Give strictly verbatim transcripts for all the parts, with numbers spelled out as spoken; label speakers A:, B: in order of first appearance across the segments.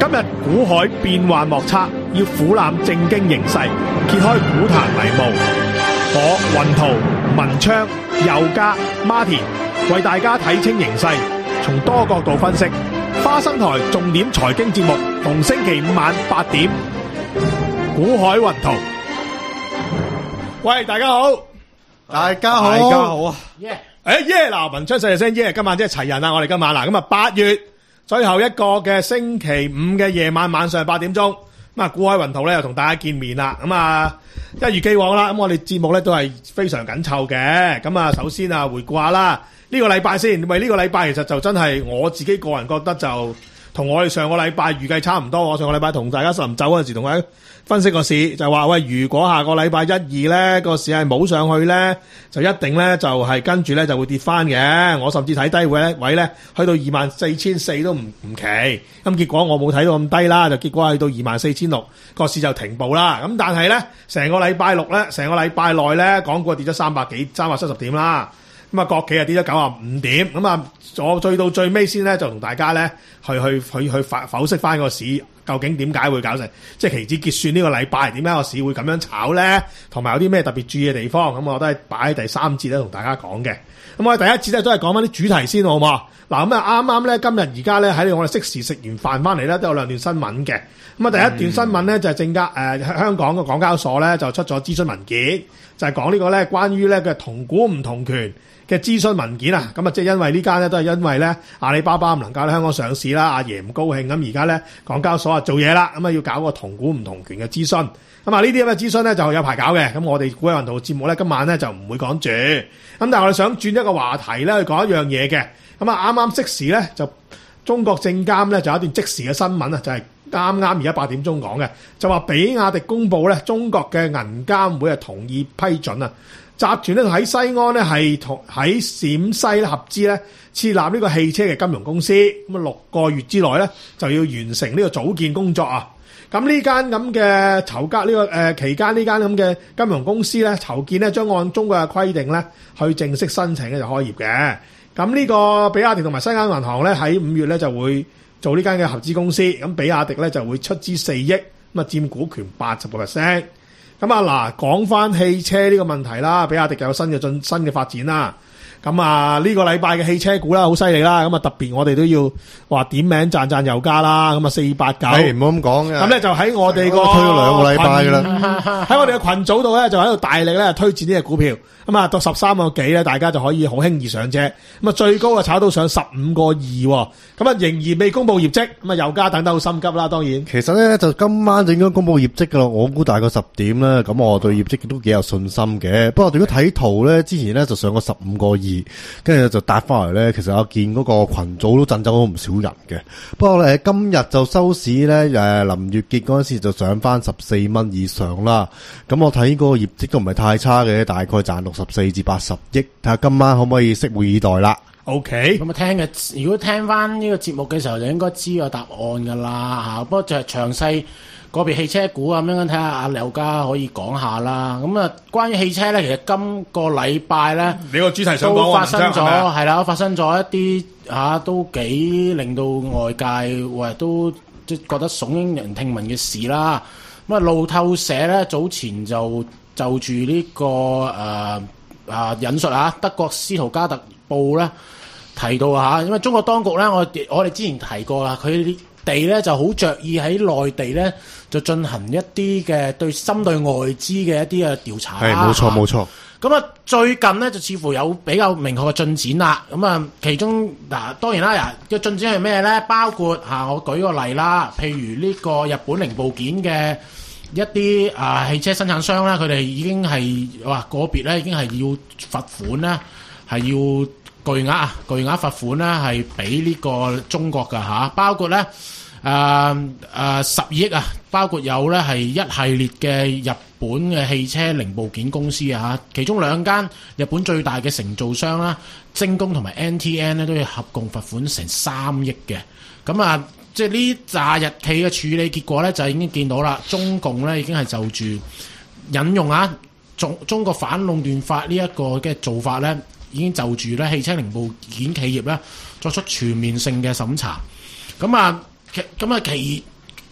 A: 今日股海變幻莫測，要俯瞰正經形勢，揭開股壇迷霧。我雲圖、文昌、佑嘉、Martin 為大家睇清形勢，從多角度分析。花生台重點財經節目，逢星期五晚八點。股海雲圖，喂，大家好，
B: 大家好，
A: 大家好啊！耶！誒耶！嗱，文昌細細聲耶！今晚即係齊人啦，我哋今晚嗱，咁啊八月最後一個嘅星期五嘅夜晚晚上八點鐘，咁啊股海雲圖咧又同大家見面啦。咁啊一如既往啦，咁我哋節目咧都係非常緊湊嘅。咁啊首先啊回顧下啦，呢個禮拜先，喂呢個禮拜其實就真係我自己個人覺得就同我哋上個禮拜預計差唔多。我上個禮拜同大家臨走嗰陣時同大家分析個市，就話喂，如果下個禮拜一二咧個市係冇上去咧，就一定咧就係跟住咧就會跌翻嘅。我甚至睇低位咧位咧去到二萬四千四都唔唔奇。咁結果我冇睇到咁低啦，就結果去到二萬四千六個市就停步啦。咁但係咧成個禮拜六咧，成個禮拜內咧港股跌咗三百幾三百七十點啦。咁啊，國企啊跌咗九十五點，咁啊，我最到最尾先咧，就同大家咧去去去去剖析翻個市究竟點解會搞成，即係期指結算呢個禮拜點解個市會咁樣炒咧，同埋有啲咩特別注意嘅地方，咁我都係擺喺第三節咧同大家講嘅。咁我哋第一節咧都係講翻啲主題先，好唔好？嗱，咁啊啱啱咧今日而家咧喺我哋即時食完飯翻嚟咧，都有兩段新聞嘅。咁啊，第一段新聞咧就係證監誒香港嘅港交所咧就出咗諮詢文件，就係講呢個咧關於咧嘅同股唔同權嘅諮詢文件啊。咁啊，即係因為呢間咧都係因為咧阿里巴巴唔能夠喺香港上市啦，阿爺唔高興，咁而家咧港交所啊做嘢啦，咁啊要搞個同股唔同權嘅諮詢。咁啊呢啲咁嘅諮詢咧就有排搞嘅。咁我哋股海雲圖節目咧今晚咧就唔會講住。咁但係我哋想轉一個話題咧去講一樣嘢嘅。咁啊啱啱即時咧就中國證監咧就有一段即時嘅新聞啊，就係啱啱而家八點鐘講嘅，就話比亞迪公佈咧中國嘅銀監會係同意批准啊，集團咧喺西安咧係同喺陝西咧合資咧設立呢個汽車嘅金融公司，咁啊六個月之內咧就要完成呢個組建工作啊。咁呢間咁嘅籌格呢個誒、呃、期間呢間咁嘅金融公司咧籌建咧將按中國嘅規定咧去正式申請咧就開業嘅。咁呢個比亞迪同埋西安銀行咧喺五月咧就會做呢間嘅合資公司，咁比亞迪咧就會出資四億，咁啊佔股權八十個 percent。咁啊嗱，講翻汽車呢個問題啦，比亞迪有新嘅進新嘅發展啦。咁啊呢個禮拜嘅汽車股啦，好犀利啦。咁啊特別我哋都要話點名讚讚佑嘉啦。咁啊四八九，
B: 係唔好咁講嘅。
A: 咁咧就喺我哋個
B: 推咗兩個禮拜噶啦，
A: 喺我哋嘅群組度咧就喺度大力咧推薦呢隻股票。咁啊到十三個幾咧，大家就可以好輕易上車。咁啊最高啊炒到上十五個二。咁啊仍然未公布業績。咁啊佑嘉等得好心急啦，當然。
B: 其實咧就今晚就應該公布業績噶啦，我估大概十點啦。咁我對業績都幾有信心嘅。不過如果睇圖咧，之前咧就上過十五個二。跟住就搭翻嚟咧，其實我見嗰個群組都震走咗唔少人嘅。不過咧，今日就收市咧，誒臨月結嗰陣時就上翻十四蚊以上啦。咁我睇個業績都唔係太差嘅，大概賺六十四至八十億。睇下今晚可唔可以拭目以待啦。
A: OK。
C: 咁啊聽嘅，如果聽翻呢個節目嘅時候，就應該知個答案噶啦嚇。不過就係詳細個別汽車股啊咁樣睇下，阿佑嘉可以講下啦。咁啊，關於汽車咧，其實今個禮拜咧，
A: 你個主題想講
C: 都發生咗，
A: 係
C: 係啦，發生咗一啲嚇、啊、都幾令到外界喂都即係覺得聳應人聽聞嘅事啦。咁啊，路透社咧早前就就住呢、呢個誒啊、呃、引述啊德國斯圖加特報咧提到嚇，因為中國當局咧，我我哋之前提過啦，佢地咧就好着意喺內地咧就進行一啲嘅對針對外資嘅一啲嘅調查。
B: 係冇錯冇錯。
C: 咁啊最近咧就似乎有比較明確嘅進展啦。咁啊其中嗱當然啦，嘅進展係咩咧？包括嚇我舉個例啦，譬如呢個日本零部件嘅一啲啊汽車生產商啦，佢哋已經係哇個別咧已經係要罰款啦，係要巨額啊巨額罰款啦，係俾呢個中國㗎嚇，包括咧。誒誒十億啊！包括有咧係一系列嘅日本嘅汽車零部件公司啊，其中兩間日本最大嘅承造商啦，精工同埋 N T N 咧都要合共罰款成三億嘅。咁啊，即係呢紮日期嘅處理結果咧，就已經見到啦。中共咧已經係就住引用啊中中國反壟斷法呢一個嘅做法咧，已經就住咧汽車零部件企業咧作出全面性嘅審查。咁啊〜咁啊，其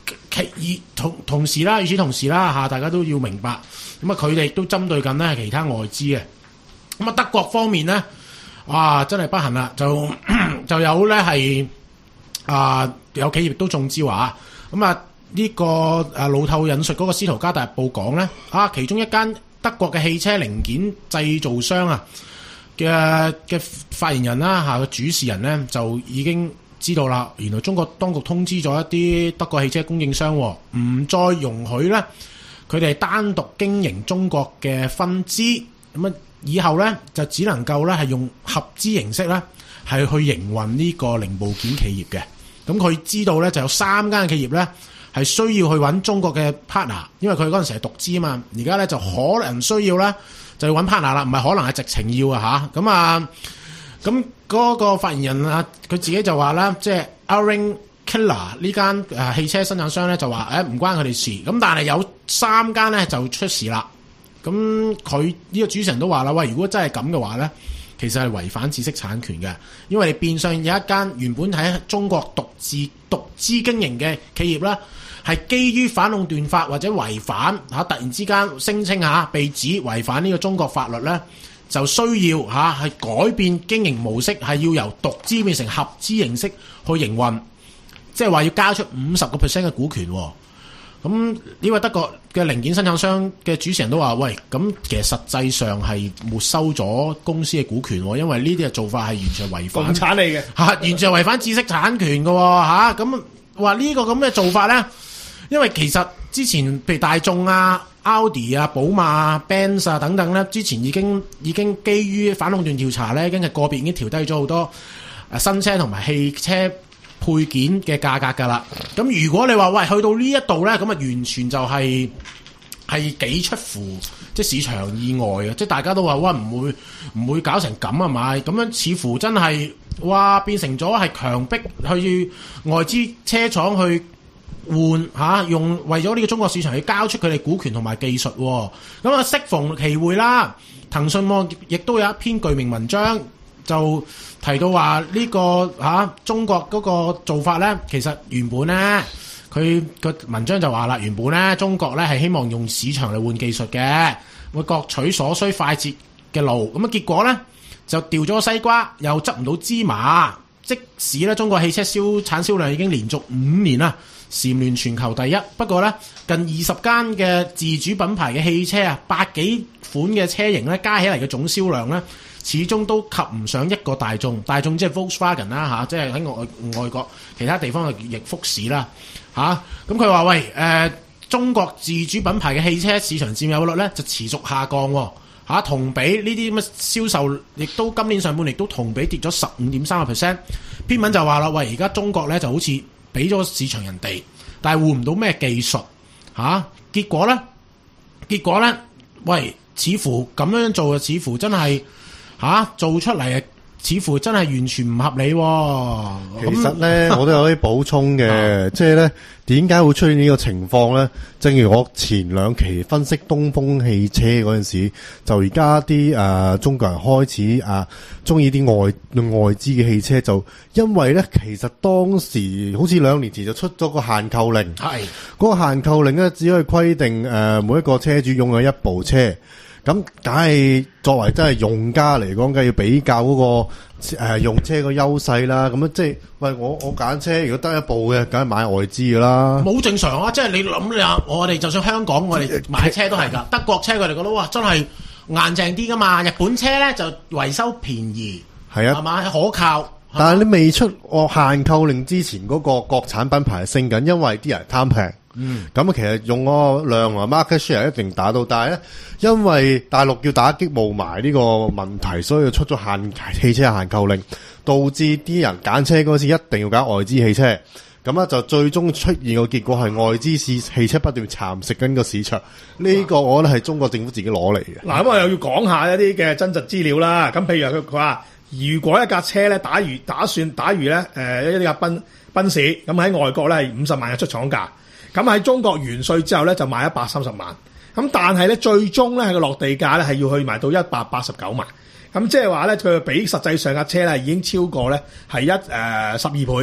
C: 其而同同時啦，與此同時啦嚇，大家都要明白，咁啊佢哋都針對緊咧係其他外資嘅。咁啊德國方面咧，哇真係不幸啦，就就有咧係啊有企業都中招啊！咁啊呢個誒路透引述嗰個斯圖加特日報講咧，啊其中一間德國嘅汽車零件製造商啊嘅嘅發言人啦嚇，個主事人咧就已經知道啦，原來中國當局通知咗一啲德國汽車供應商，唔再容許咧佢哋單獨經營中國嘅分支，咁啊以後咧就只能夠咧係用合資形式咧係去營運呢個零部件企業嘅。咁佢知道咧就有三間企業咧係需要去揾中國嘅 partner， 因為佢嗰陣時係獨資啊嘛，而家咧就可能需要咧就要揾 partner 啦，唔係可能係直情要啊嚇。咁啊咁嗰個發言人啊，佢自己就話啦，即係 Elring-Killer 呢間誒汽車生產商咧就話誒唔關佢哋事，咁但係有三間咧就出事啦。咁佢呢個主持人都話啦，喂，如果真係咁嘅話咧，其實係違反知識產權嘅，因為你變相有一間原本喺中國獨自獨資經營嘅企業啦，係基於反壟斷法或者違反嚇，突然之間聲稱嚇被指違反呢個中國法律咧，就需要嚇係改變經營模式，係要由獨資變成合資形式去營運，即係話要交出五十個 percent 嘅股權。咁呢位德國嘅零件生產商嘅主持人都話：喂，咁其實實際上係沒收咗公司嘅股權，因為呢啲嘅做法係完全違反
A: 共產嚟嘅
C: 嚇，完全違反知識產權嘅嚇。咁話呢個咁嘅做法咧，因為其實之前譬如大眾啊、Audi 啊、寶馬啊、Benz 啊等等咧，之前已經已經基於反壟斷調查咧，已經係個別已經調低咗好多誒新車同埋汽車配件嘅價格㗎啦。咁如果你話喂去到呢一度咧，咁啊完全就係係幾出乎即係市場意外嘅，即係大家都話哇唔會唔會搞成咁啊嘛，咁樣似乎真係哇變成咗係強迫去外資車廠去換嚇、啊，用為咗呢個中國市場去交出佢哋股權同埋技術喎。咁啊適逢其會啦，騰訊網亦都有一篇巨名文章。就提到話呢、這個嚇、啊、中國嗰個做法咧，其實原本咧佢個文章就話啦，原本咧中國咧係希望用市場嚟換技術嘅，會各取所需快捷嘅路。咁啊結果咧就掉咗個西瓜，又執唔到芝麻。即使咧中國汽車銷產銷量已經連續五年啦，蟬聯全球第一。不過咧近二十間嘅自主品牌嘅汽車啊，百幾款嘅車型咧加起嚟嘅總銷量咧，始終都及唔上一個大眾，大眾即係 Volkswagen 啦、啊、嚇，即係喺外外國其他地方嘅亦福士啦嚇。咁佢話喂誒、呃，中國自主品牌嘅汽車市場佔有率咧就持續下降喎、啊、同比呢啲咁嘅銷售，亦都今年上半年亦都同比跌咗十五點三個 percent。篇文就話啦，喂而家中國咧就好似俾咗市場人哋，但係換唔到咩技術嚇、啊，結果咧結果咧，喂似乎咁樣做嘅，似乎真係。吓、啊、做出嚟似乎真係完全唔合理喎、哦。
B: 其實咧，我都有啲補充嘅，即係咧點解會出現呢個情況咧？正如我前兩期分析東風汽車嗰陣時，就而家啲誒中國人開始啊中意啲外外資嘅汽車，就因為咧其實當時好似兩年前就出咗個限購令，係嗰、那個限購令咧只可以規定誒、呃、每一個車主擁有一部車。咁梗係作為真係用家嚟講，梗係要比較嗰、那個、呃、用車個優勢啦。咁樣即係喂我我揀車，如果得一部嘅，梗係買外資噶啦。冇
C: 正常啊！即係你諗你啊，我哋就算香港，我哋買車都係㗎。德國車佢哋覺得哇，真係硬淨啲㗎嘛。日本車咧就維修便宜，係啊，係嘛可靠。
B: 但係你未出我限購令之前，嗰個國產品牌係升緊，因為啲人貪平。嗯，咁啊，其實用個量啊 market share 一定打到，但係咧，因為大陸要打擊霧霾呢個問題，所以出咗限汽車限購令，導致啲人揀車嗰時一定要揀外資汽車，咁啊就最終出現個結果係外資市汽車不斷蠶食緊個市場，呢、這個我覺得係中國政府自己攞嚟嘅。
A: 嗱，咁我又要講下一啲嘅真實資料啦。咁譬如佢佢話，如果一架車咧打魚打算打魚咧，誒、呃、一啲架賓賓士，咁喺外國咧係五十萬嘅出廠價。咁喺中國完稅之後咧就賣一百三十萬，咁但係咧最終咧係個落地價咧係要去賣到一百八十九萬，咁即係話咧佢比實際上架車咧已經超過咧係一誒十二倍，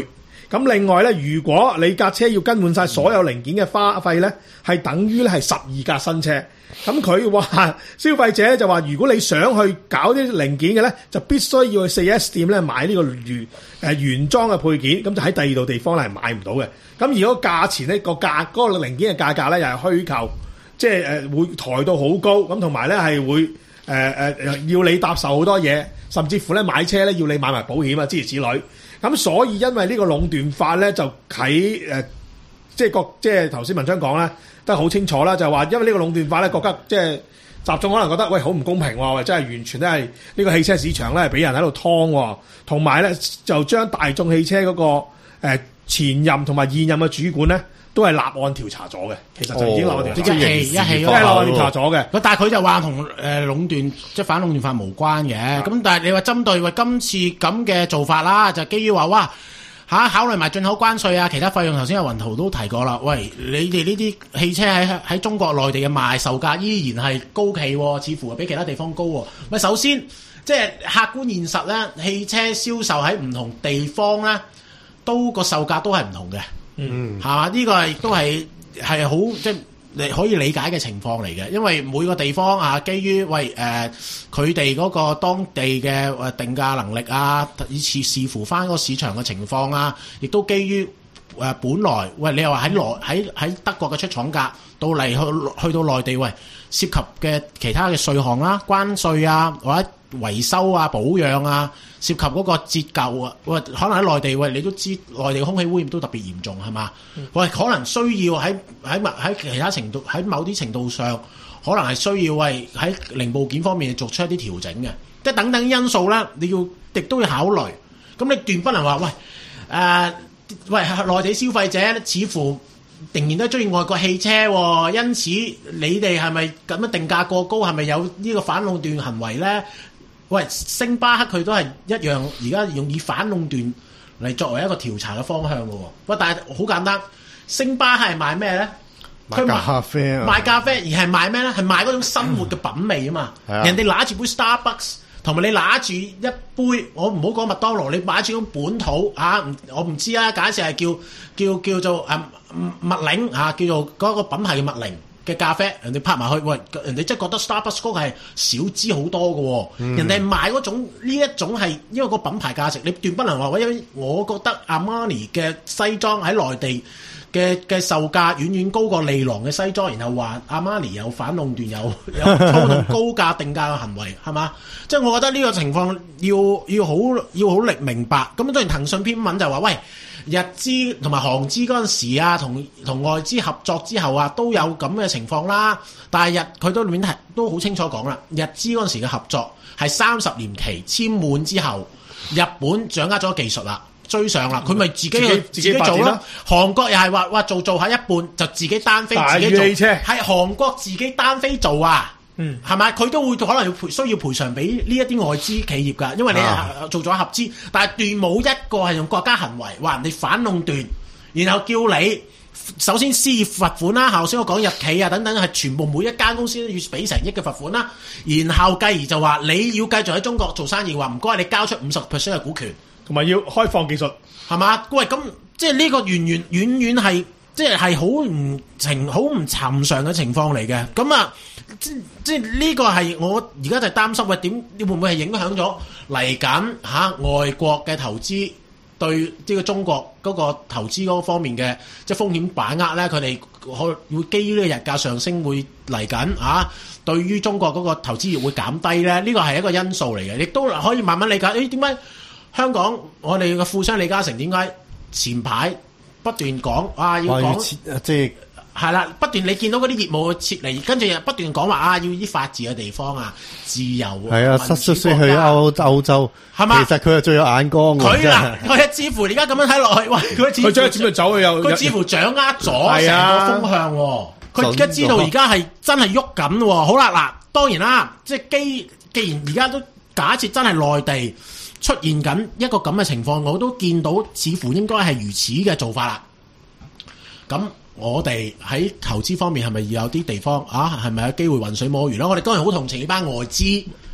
A: 咁另外咧，如果你架車要更換晒所有零件嘅花費咧，係等於咧係十二架新車。咁佢話消費者就話，如果你想去搞啲零件嘅咧，就必須要去四 S 店咧買呢個原誒原裝嘅配件，咁就喺第二度地方咧係買唔到嘅。咁如果價錢咧個價嗰個零件嘅價格咧又係虛構，即係誒會抬到好高，咁同埋咧係會誒誒、呃、要你搭售好多嘢，甚至乎咧買車咧要你買埋保險啊諸如此類。咁所以因為呢個壟斷法咧就喺誒、呃、即係個即係頭先文章講咧。都好清楚啦，就係話因為呢個壟斷法咧，覺得即係集眾可能覺得喂好唔公平喎，喂真係完全都係呢個汽車市場咧係俾人喺度劏喎，同埋咧就將大眾汽車嗰、那個、呃、前任同埋現任嘅主管咧都係立案調查咗嘅，其實就已經立案調查，
C: 一氣一氣
A: 即係立案調查咗嘅。
C: 但係佢就話同誒壟斷即係反壟斷法無關嘅，咁但係你話針對喂今次咁嘅做法啦，就基於話哇。嚇考慮埋進口關稅啊，其他費用頭先阿雲圖都提過啦。喂，你哋呢啲汽車喺喺中國內地嘅賣售價依然係高企喎，似乎係比其他地方高喎。喂，首先即係客觀現實咧，汽車銷售喺唔同地方咧，都個售價都係唔同嘅。嗯，係嘛？呢個係都係係好即係你可以理解嘅情況嚟嘅，因為每個地方啊，基於喂誒佢哋嗰個當地嘅誒定價能力啊，以至視乎翻個市場嘅情況啊，亦都基於誒、呃、本來喂你又話喺內喺喺德國嘅出廠價到嚟去去到內地喂涉及嘅其他嘅稅項啦、關稅啊或者維修啊、保養啊，涉及嗰個折舊啊，喂，可能喺內地喂，你都知內地空氣污染都特別嚴重係嘛？喂，可能需要喺喺喺其他程度喺某啲程度上，可能係需要喂喺零部件方面作出一啲調整嘅，即係等等因素啦，你要亦都要考慮。咁你斷不能話喂誒、呃、喂內地消費者似乎仍然都中意外國汽車喎，因此你哋係咪咁樣定價過高？係咪有呢個反壟斷行為咧？喂，星巴克佢都係一樣，而家用以反壟斷嚟作為一個調查嘅方向嘅喎。喂，但係好簡單，星巴克係賣咩咧？
B: 賣咖啡啊！
C: 賣咖啡，而係賣咩咧？係賣嗰種生活嘅品味啊嘛。嗯、人哋拿住杯 Starbucks， 同埋你拿住一杯，我唔好講麥當勞，你買住種本土啊，我唔知啊，假設係叫叫叫做誒麥檸啊，叫做嗰個品牌嘅麥檸嘅咖啡，人哋拍埋去，喂，人哋真係覺得 Starbucks 嗰個係少支好多嘅喎，嗯、人哋賣嗰種呢一種係因為個品牌價值，你斷不能話，因為我覺得 Armani 嘅西裝喺內地嘅嘅售價遠遠高過利郎嘅西裝，然後話 Armani 有反壟斷，有有操縱高價定價嘅行為，係嘛？即係我覺得呢個情況要要好要好力明白。咁當然騰訊篇文就話，喂。日資同埋韓資嗰陣時啊，同同外資合作之後啊，都有咁嘅情況啦。但係日佢都面係都好清楚講啦，日資嗰陣時嘅合作係三十年期簽滿之後，日本掌握咗技術啦，追上啦，佢咪自己去自己，自己做咯。韓國又係話話做做下一半就自己單飛自己做，係韓國自己單飛做啊。嗯，係咪？佢都會可能要賠，需要賠償俾呢一啲外資企業㗎，因為你做咗合資，啊、但係斷冇一個係用國家行為話人哋反壟斷，然後叫你首先施以罰款啦，頭先我講日企啊等等係全部每一間公司都要俾成億嘅罰款啦，然後繼而就話你要繼續喺中國做生意，話唔該你交出五十 percent 嘅股權，
A: 同埋要開放技術，係
C: 嘛？喂，咁即係呢個遠遠遠遠係即係係好唔情好唔尋常嘅情況嚟嘅，咁啊。即即呢個係我而家就擔心，喂點會唔會係影響咗嚟緊嚇外國嘅投資對呢個中國嗰個投資嗰方面嘅即係風險把握咧？佢哋可會基於呢個日價上升會嚟緊嚇，對於中國嗰個投資業會減低咧？呢個係一個因素嚟嘅，亦都可以慢慢理解。誒點解香港我哋嘅富商李嘉誠點解前排不斷講啊要講
B: 即係？
C: 係啦，不斷你見到嗰啲業務撤離，跟住又不斷講話啊，要啲法治嘅地方啊，自由
B: 係啊，失失去歐歐洲，係嘛？其實佢係最有眼光嘅。
C: 佢嗱，佢似乎而家咁樣睇落去，喂，佢佢
A: 將點樣走？佢又
C: 佢似乎掌握咗成個風向。佢而家知道而家係真係喐緊。好啦，嗱，當然啦，即係既既然而家都假設真係內地出現緊一個咁嘅情況，我都見到似乎應該係如此嘅做法啦。咁。我哋喺投資方面係咪要有啲地方啊？係咪有機會渾水摸魚咧？我哋當然好同情呢班外資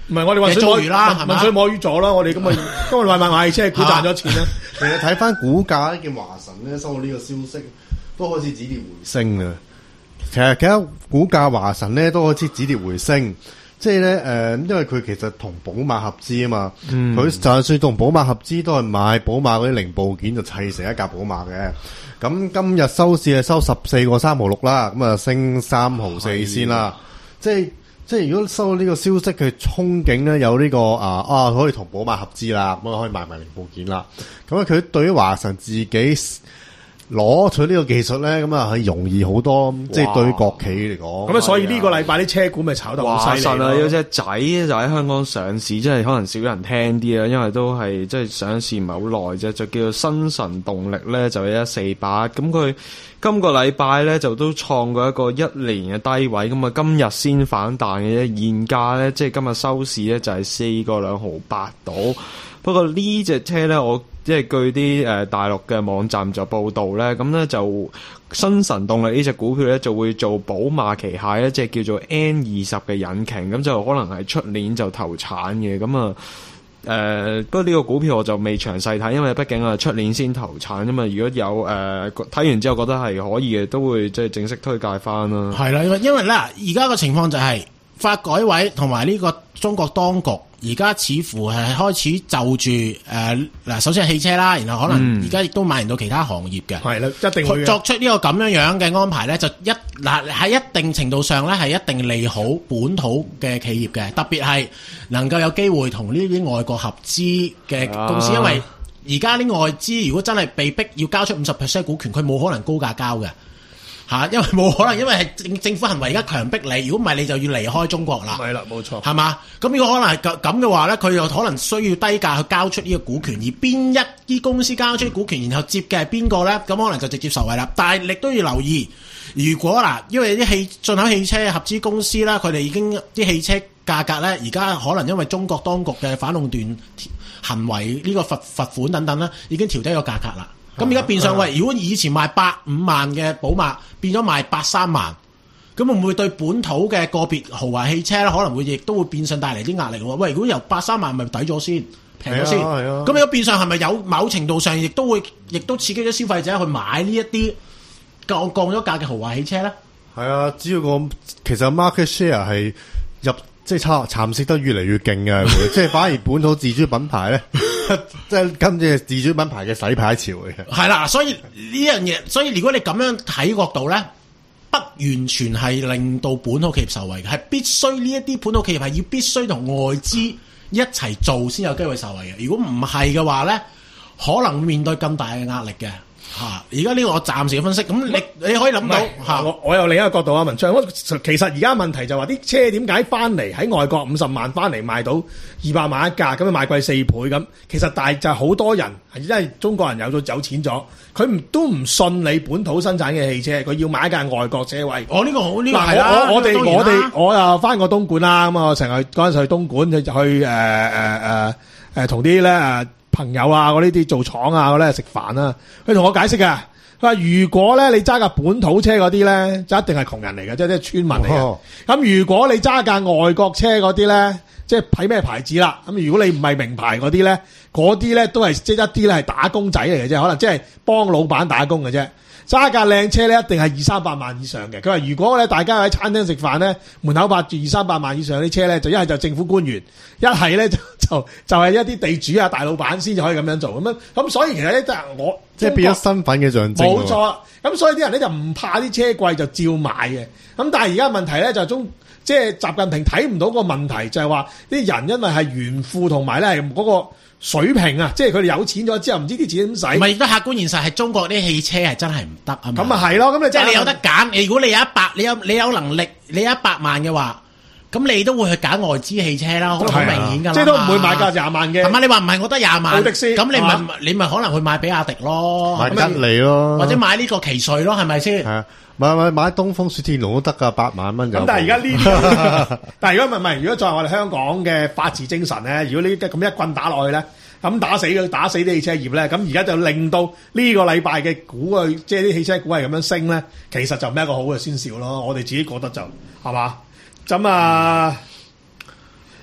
A: 唔係我哋混水摸魚啦，混水摸魚咗啦，我哋咁啊，今日買買買汽車股賺咗錢啦。
B: 其實睇翻股價咧，見華晨咧收到呢個消息，都開始止跌回升啦。其實其實股價華晨咧都開始止跌回升，即係咧誒，因為佢其實同寶馬合資啊嘛，佢、嗯、就算同寶馬合資都係買寶馬嗰啲零部件就砌成一架寶馬嘅。咁今日收市係收十四個三毫六啦，咁啊升三毫四先啦，即係。即係如果收到呢個消息，佢憧憬咧有呢、這個啊啊可以同寶馬合資啦，咁啊可以賣埋零部件啦。咁啊佢對於華晨自己攞取呢個技術咧，咁啊係容易好多。即係對於國企嚟講，
A: 咁啊所以呢個禮拜啲車股咪炒得好犀利。華晨
D: 啊有隻仔就喺香港上市，即係可能少人聽啲啦，因為都係即係上市唔係好耐啫，就叫做新晨動力咧，就係一四八。咁佢今個禮拜咧就都創過一個一年嘅低位，咁啊今日先反彈嘅啫。現價咧即係今日收市咧就係四個兩毫八到。不過呢隻車咧，我即係據啲誒大陸嘅網站就報道咧，咁咧就新晨動力呢隻股票咧就會做寶馬旗下一隻叫做 N 二十嘅引擎，咁就可能係出年就投產嘅。咁啊誒，不過呢個股票我就未詳細睇，因為畢竟啊出年先投產啫嘛。如果有誒睇、呃、完之後覺得係可以嘅，都會即係正式推介翻啦。
C: 係啦，因為咧而家個情況就係、是、發改委同埋呢個中國當局。而家似乎係開始就住誒嗱，首先係汽車啦，然後可能而家亦都蔓延到其他行業嘅，
A: 係啦、嗯，一定會
C: 作出呢個咁樣樣嘅安排咧，就一嗱喺一定程度上咧係一定利好本土嘅企業嘅，特別係能夠有機會同呢啲外國合資嘅公司，啊、因為而家啲外資如果真係被逼要交出五十 percent 股權，佢冇可能高價交嘅。吓，因為冇可能，因為係政政府行為而家強迫你，如果唔係你就要離開中國啦。係啦，冇錯，係嘛？咁如果可能係咁咁嘅話咧，佢又可能需要低價去交出呢個股權，而邊一啲公司交出股權，然後接嘅係邊個咧？咁可能就直接受惠啦。但係你都要留意，如果嗱，因為啲汽進口汽車合資公司啦，佢哋已經啲汽車價格咧，而家可能因為中國當局嘅反壟斷行為呢個罰罰款等等啦，已經調低個價格啦。咁而家變相喂，如果以前賣百五萬嘅寶馬變咗賣百三萬，咁會唔會對本土嘅個別豪華汽車咧，可能會亦都會變相帶嚟啲壓力喎？喂，如果由百三萬咪抵咗先，平咗先，咁如果變相係咪有某程度上亦都會，亦都刺激咗消費者去買呢一啲降降咗價嘅豪華汽車咧？
B: 係啊，只要個其實 market share 係入。即係差蠶食得越嚟越勁嘅，即係反而本土自主品牌咧，即係跟住自主品牌嘅洗牌潮嘅。
C: 係啦，所以呢樣嘢，所以如果你咁樣睇角度咧，不完全係令到本土企業受惠嘅，係必須呢一啲本土企業係要必須同外資一齊做先有機會受惠嘅。如果唔係嘅話咧，可能面對咁大嘅壓力嘅。吓，而家呢個我暫時嘅分析，咁你你可以諗到吓，
A: 我我有另一個角度啊，文章。其實而家問題就話啲車點解翻嚟喺外國五十萬翻嚟賣到二百萬一架，咁樣賣貴四倍咁。其實但係就係好多人係因為中國人有咗有錢咗，佢唔都唔信你本土生產嘅汽車，佢要買一架外國車位。
C: 哦，呢個好呢個
A: 係啦。我我哋我哋我又翻過東莞啦，咁啊成日嗰陣時去東莞去去誒誒誒誒同啲咧誒。朋友啊，我呢啲做廠啊，我咧食飯啊，佢同我解釋嘅，佢話如果咧你揸架本土車嗰啲咧，就一定係窮人嚟嘅，即係即係村民嚟嘅。咁、哦、如果你揸架外國車嗰啲咧，即係睇咩牌子啦。咁如果你唔係名牌嗰啲咧，嗰啲咧都係即係一啲咧係打工仔嚟嘅啫，可能即係幫老闆打工嘅啫。揸架靚車咧，一定係二三百萬以上嘅。佢話如果咧大家喺餐廳食飯咧，門口泊住二三百萬以上啲車咧，就一係就政府官員，一係咧就就就係一啲地主啊、大老闆先至可以咁樣做咁樣。咁所以其實咧，即係我
B: 即係變咗身份嘅象徵。
A: 冇錯。咁所以啲人咧就唔怕啲車貴就照買嘅。咁但係而家問題咧就中，即係習近平睇唔到個問題，就係話啲人因為係炫富同埋咧係嗰個水平啊，即係佢哋有錢咗之後，唔知啲錢點使。
C: 唔係，亦都客觀現實係中國啲汽車係真係唔得啊嘛。
A: 咁啊係咯，咁你即係你有得
C: 揀。如果你有一百，你有你有能力，你有一百萬嘅話，咁你都會去揀外資汽車啦，好明顯㗎啦。
A: 即係都唔會買價廿萬嘅。
C: 係嘛？你話唔係我得廿萬，
A: 奧迪斯，
C: 咁你咪你咪可能去買比亞迪咯，
B: 買吉利咯，
C: 或者買呢個奇瑞咯，係咪先？
B: 係啊。買買買東風雪鐵龍都得噶，八萬蚊就。咁
A: 但係而家呢？但係如果唔係，如果作為我哋香港嘅法治精神咧，如果呢咁一棍打落去咧，咁打死佢，打死啲汽車業咧，咁而家就令到呢個禮拜嘅股啊，即係啲汽車股係咁樣升咧，其實就唔係一個好嘅先兆咯。我哋自己覺得就係嘛，咁啊。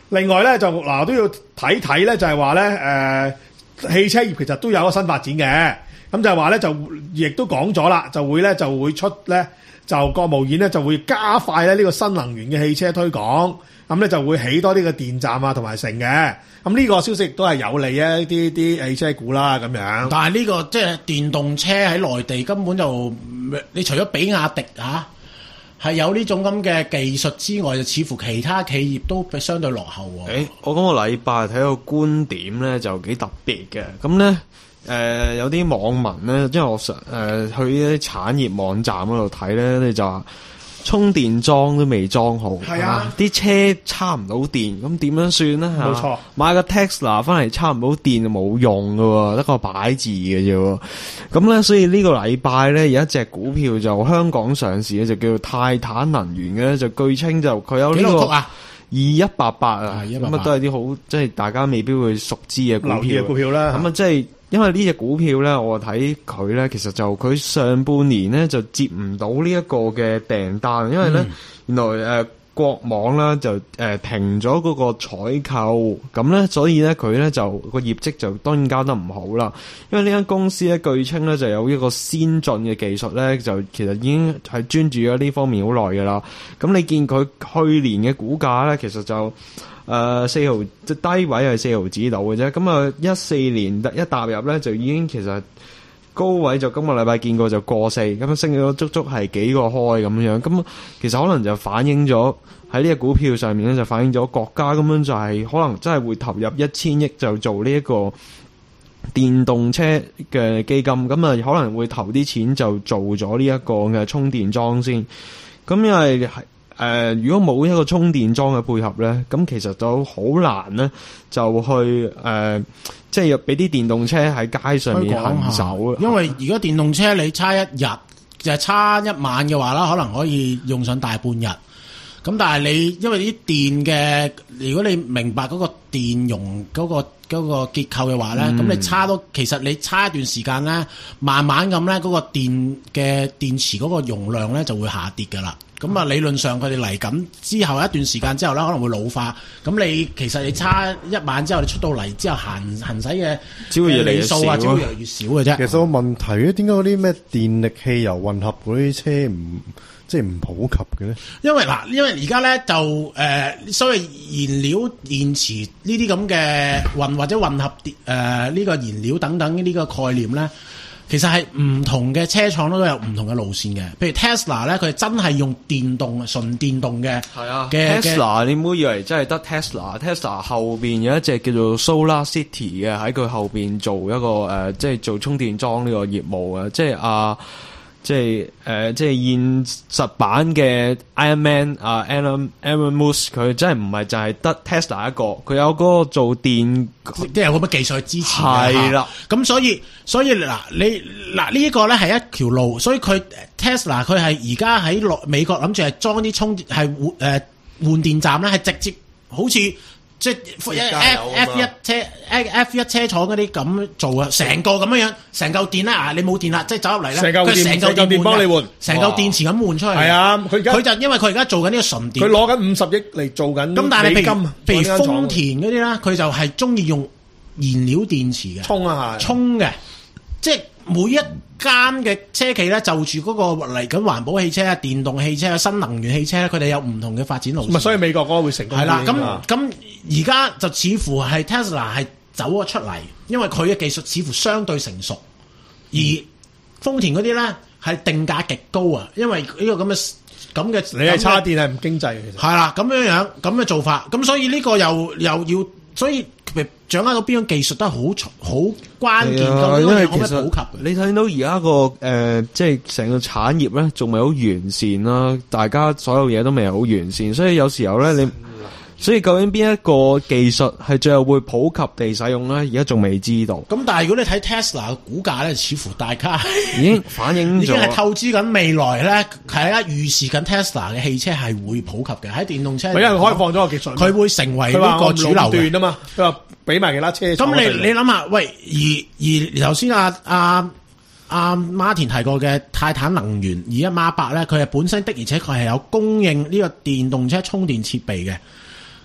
A: 另外咧就嗱都要睇睇咧，就係話咧誒汽車業其實都有一個新發展嘅，咁就係話咧就亦都講咗啦，就會咧就會出咧就國務院咧就會加快咧呢個新能源嘅汽車推廣，咁咧就會起多啲嘅電站啊同埋成嘅，咁呢個消息亦都係有利啊啲啲汽車股啦咁樣。
C: 但係呢個即係電動車喺內地根本就你除咗比亞迪嚇係有呢種咁嘅技術之外，就似乎其他企業都相對落後喎。
D: 誒，我今個禮拜睇個觀點咧就幾特別嘅，咁咧誒有啲網民咧，因為我上誒、呃、去啲產業網站嗰度睇咧，你就話充電樁都未裝好，
A: 係啊，
D: 啲車插唔到電，咁點樣算咧？
A: 冇錯，
D: 買個 Tesla 翻嚟插唔到電就冇用噶喎，得個擺字嘅啫喎。咁咧，所以呢個禮拜咧有一隻股票就香港上市嘅，就叫做泰坦能源嘅咧，就據稱就佢有呢、這個
C: 啊
D: 二一八八啊，咁啊都係啲好即係大家未必會熟知嘅股票。
A: 留意嘅股票啦，
D: 咁啊即係因為呢隻股票咧，我睇佢咧，其實就佢上半年咧就接唔到呢一個嘅訂單，因為咧、嗯、原來誒。呃國網咧就誒、呃、停咗嗰個採購，咁咧所以咧佢咧就個業績就當然交得唔好啦。因為呢間公司咧據稱咧就有一個先進嘅技術咧，就其實已經係專注咗呢方面好耐㗎啦。咁你見佢去年嘅股價咧，其實就誒四、呃、毫即低位係四毫子到嘅啫。咁啊一四年一踏入咧就已經其實高位就今個禮拜見過就過四，咁升咗足足係幾個開咁樣。咁其實可能就反映咗喺呢隻股票上面咧，就反映咗國家咁樣就係可能真係會投入一千億就做呢一個電動車嘅基金，咁啊可能會投啲錢就做咗呢一個嘅充電樁先。咁因為係誒、呃，如果冇一個充電樁嘅配合咧，咁其實就好難咧就去誒。呃即係要俾啲電動車喺街上面行走，
C: 因為而家電動車你差一日就係差一晚嘅話啦，可能可以用上大半日。咁但係你因為啲電嘅，如果你明白嗰個電容嗰、嗰個嗰、嗰個結構嘅話咧，咁、嗯、你差多其實你差一段時間咧，慢慢咁咧嗰個電嘅電池嗰個容量咧就會下跌㗎啦。咁啊，理論上佢哋嚟緊之後一段時間之後咧，可能會老化。咁你其實你差一晚之後，你出到嚟之後行行駛嘅
D: 只會越嚟越少啊，
C: 只會越嚟越少嘅啫。
B: 其實個問題咧，點解嗰啲咩電力汽油混合嗰啲車唔即係唔普及嘅咧？因為
C: 嗱，因為而家咧就誒、呃，所謂燃料電池呢啲咁嘅混或者混合電誒呢個燃料等等呢個概念咧。其實係唔同嘅車廠都有唔同嘅路線嘅，譬如 Tesla 咧，佢真係用電動、純電動嘅。係啊，Tesla
D: 你唔好以為真係得 Tesla，Tesla 後邊有一隻叫做 Solar City 嘅喺佢後邊做一個誒、呃，即係做充電樁呢個業務嘅，即係啊。即係誒、呃，即係現實版嘅 Iron Man 啊 ，Elon Elon Musk 佢真係唔係就係得 Tesla 一個，佢有嗰個做電，
C: 即係有咁嘅技術支持。
D: 係啦，
C: 咁所以所以嗱，你嗱呢一個咧係一條路，所以佢 Tesla 佢係而家喺落美國諗住係裝啲充係換誒換電站咧，係直接好似。即係 F F 一車 F 一車廠嗰啲咁做啊，成個咁樣樣，成嚿電咧啊，你冇電啦，即係走入嚟咧，佢成嚿電幫你換，成嚿電池咁換出去。係
A: 啊，佢
C: 佢就因為佢而家做緊呢個純電，
A: 佢攞緊五十億嚟做緊。咁但係譬如
C: 譬如豐田嗰啲咧，佢就係中意用燃料電池嘅，
A: 充啊係，
C: 充嘅，即係每一間嘅車企咧，就住嗰個嚟緊環保汽車啊、電動汽車啊、新能源汽車咧，佢哋有唔同嘅發展路線。
A: 所以美國嗰個會成功。
C: 係啦，咁咁而家就似乎係 Tesla 係走咗出嚟，因為佢嘅技術似乎相對成熟，而豐田嗰啲咧係定價極高啊，因為呢個咁嘅咁嘅
A: 你係叉電係唔經濟嘅，其實
C: 係啦，咁樣樣咁嘅做法，咁所以呢個又又要，所以掌握到邊種技術都係好好關鍵嘅，因為其實普及。
D: 你睇到而家個誒，即係成個產業咧，仲未好完善啦，大家所有嘢都未係好完善，所以有時候咧，你所以究竟邊一個技術係最後會普及地使用咧？而家仲未知道。
C: 咁但係如果你睇 Tesla 嘅股價咧，似乎大家
D: 已經反映咗，
C: 已經係透支緊未來咧，係啊預示緊 Tesla 嘅汽車係會普及嘅，喺電動車。
A: 因為開放咗個技術，
C: 佢會成為呢個主流嘅
A: 啊嘛。佢話俾埋其他車。
C: 咁你你諗下，喂，而而頭先阿阿阿馬田提過嘅泰坦能源二一孖八咧，佢係本身的而且確係有供應呢個電動車充電設備嘅。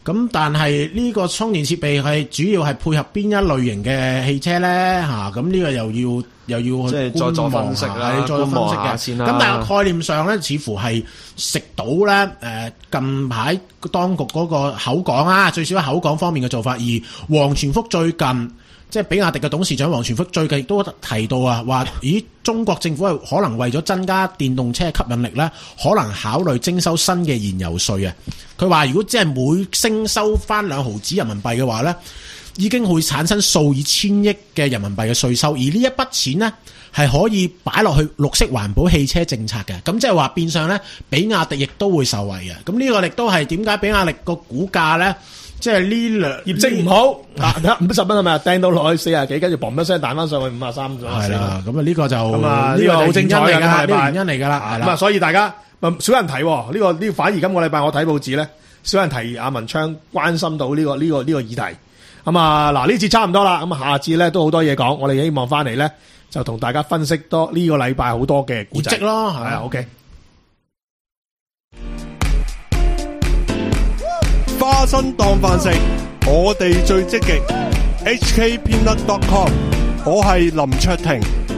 C: 咁但係呢個充電設備係主要係配合邊一類型嘅汽車咧嚇？咁、啊、呢個又要又要去
D: 即係再作分析啦，
C: 再作分析
D: 觀望下
C: 嘅
D: 先啦。
C: 咁但係概念上咧，似乎係食到咧誒、呃、近排當局嗰個口講啊，最少喺口講方面嘅做法。而黃傳福最近即係比亞迪嘅董事長黃傳福最近亦都提到啊，話咦中國政府係可能為咗增加電動車吸引力咧，可能考慮徵收新嘅燃油稅啊。佢話如果只係每升收翻兩毫子人民幣嘅話咧，已經會產生數以千億嘅人民幣嘅稅收，而呢一筆錢呢，係可以擺落去綠色環保汽車政策嘅。咁即係話變相咧，比亞迪亦都會受惠嘅。咁呢個亦都係點解比亞迪個股價咧？即係呢兩
A: 業績唔好，啊五十蚊係咪掟到落去四十幾，跟住砰一聲彈翻上去五十三咗。
C: 係啦，咁啊呢個就
A: 咁啊
C: 呢個好精彩
A: 嘅，
C: 呢個原因嚟㗎啦。
A: 咁啊，所以大家少人提呢、呢個呢、呢個，反而今個禮拜我睇報紙咧，少人提阿文昌關心到呢、呢個呢、呢個呢、呢個議題。咁啊嗱，呢節差唔多啦，咁啊下節咧都好多嘢講，我哋希望翻嚟咧就同大家分析多呢個禮拜好多嘅業
C: 績咯，係
A: 啊 ，OK。
E: 花生當飯食，我哋最積極。H K Peanut dot com， 我係林卓廷。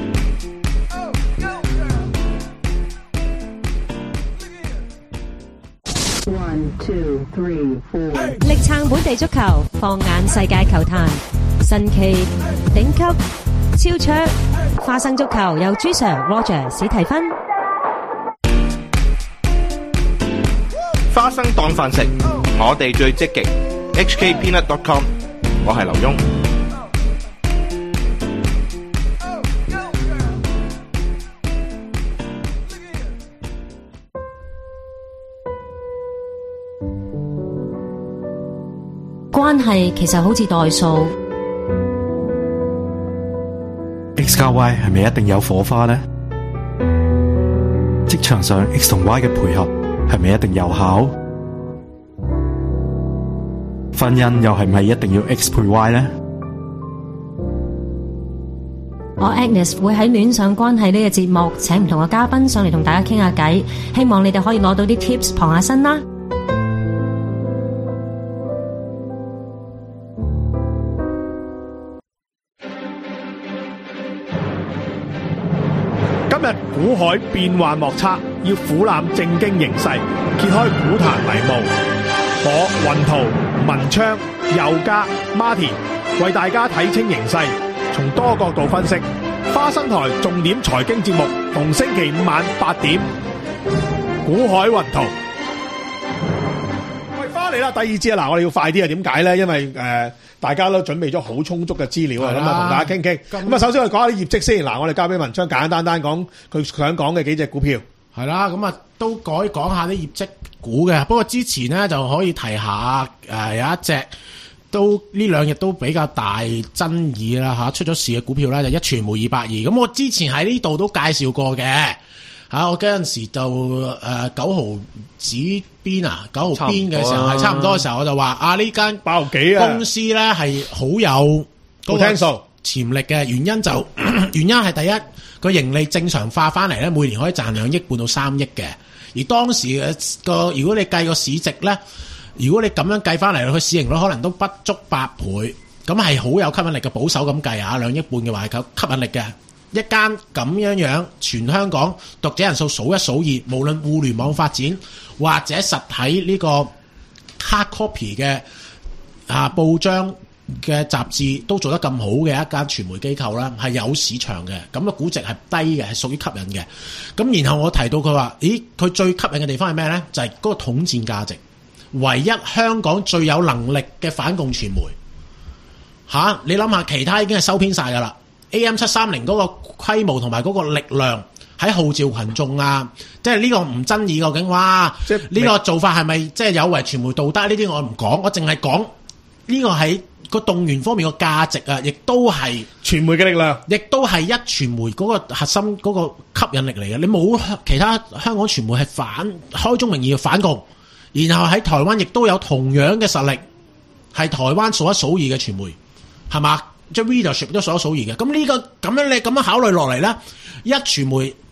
F: One, two, three, four。
G: 力撐本地足球，放眼世界球壇，神奇、頂級、超卓，花生足球由朱 Sir、Roger、史提芬。
H: 花生當飯食，我哋最積極。H K Peanut dot com， 我係劉墉。
G: 關係其實好似代數
I: ，X 加 Y 係咪一定有火花呢？職場上 X 同 Y 嘅配合係咪一定有效？婚姻又係咪一定要 X 配 Y 呢？
G: 我 Agnes 會喺戀上關係呢個節目請唔同嘅嘉賓上嚟同大家傾下偈，希望你哋可以攞到啲 tips 傍下身啦。
A: 今日股海變幻莫測，要俯瞰正經形勢，揭開股壇迷霧。我雲圖、文昌、佑嘉、Martin 為大家睇清形勢，從多角度分析。花生台重點財經節目，逢星期五晚八點，股海雲圖。喂，翻嚟啦，第二節啊！嗱，我哋要快啲啊！點解咧？因為誒、呃，大家都準備咗好充足嘅資料啊，咁啊，同大家傾傾。咁啊，首先我哋講下啲業績先。嗱，我哋交俾文昌簡簡單單講佢想講嘅幾隻股票。
C: 係啦，咁啊都改講下啲業績股嘅。不過之前咧就可以提下誒、呃，有一隻都呢兩日都比較大爭議啦嚇，出咗事嘅股票咧就一傳媒二百二。咁我之前喺呢度都介紹過嘅嚇，我嗰陣時就誒、呃、九毫子邊啊，九毫邊嘅時候係差唔多嘅時候，我就話啊呢間
A: 八毫幾啊
C: 公司咧係好有
A: 好聽數
C: 潛力嘅，原因就原因係第一。個盈利正常化翻嚟咧，每年可以賺兩億半到三億嘅。而當時嘅個，如果你計個市值咧，如果你咁樣計翻嚟，佢市盈率可能都不足八倍，咁係好有吸引力嘅。保守咁計啊，兩億半嘅話係有吸引力嘅。一間咁樣樣，全香港讀者人數數一數二，無論互聯網發展或者實體呢個 hard copy 嘅啊報章嘅雜誌都做得咁好嘅一間傳媒機構啦，係有市場嘅，咁嘅估值係低嘅，係屬於吸引嘅。咁然後我提到佢話，咦，佢最吸引嘅地方係咩呢？就係、是、嗰個統戰價值，唯一香港最有能力嘅反共傳媒。吓、啊，你諗下，其他已經係收編晒噶啦。A M 七三零嗰個規模同埋嗰個力量喺號召群眾啊，即係呢個唔爭議究竟，哇！即係呢個做法係咪即係有違傳媒道德？呢啲我唔講，我淨係講呢個喺個動員方面個價值啊，亦都係
A: 傳媒嘅力量，
C: 亦都係一傳媒嗰個核心嗰個吸引力嚟嘅。你冇其他香港傳媒係反開宗明義嘅反共，然後喺台灣亦都有同樣嘅實力，係台灣數一數二嘅傳媒，係嘛？即係 readership 都數一數二嘅。咁呢個咁樣你咁樣考慮落嚟咧，一傳媒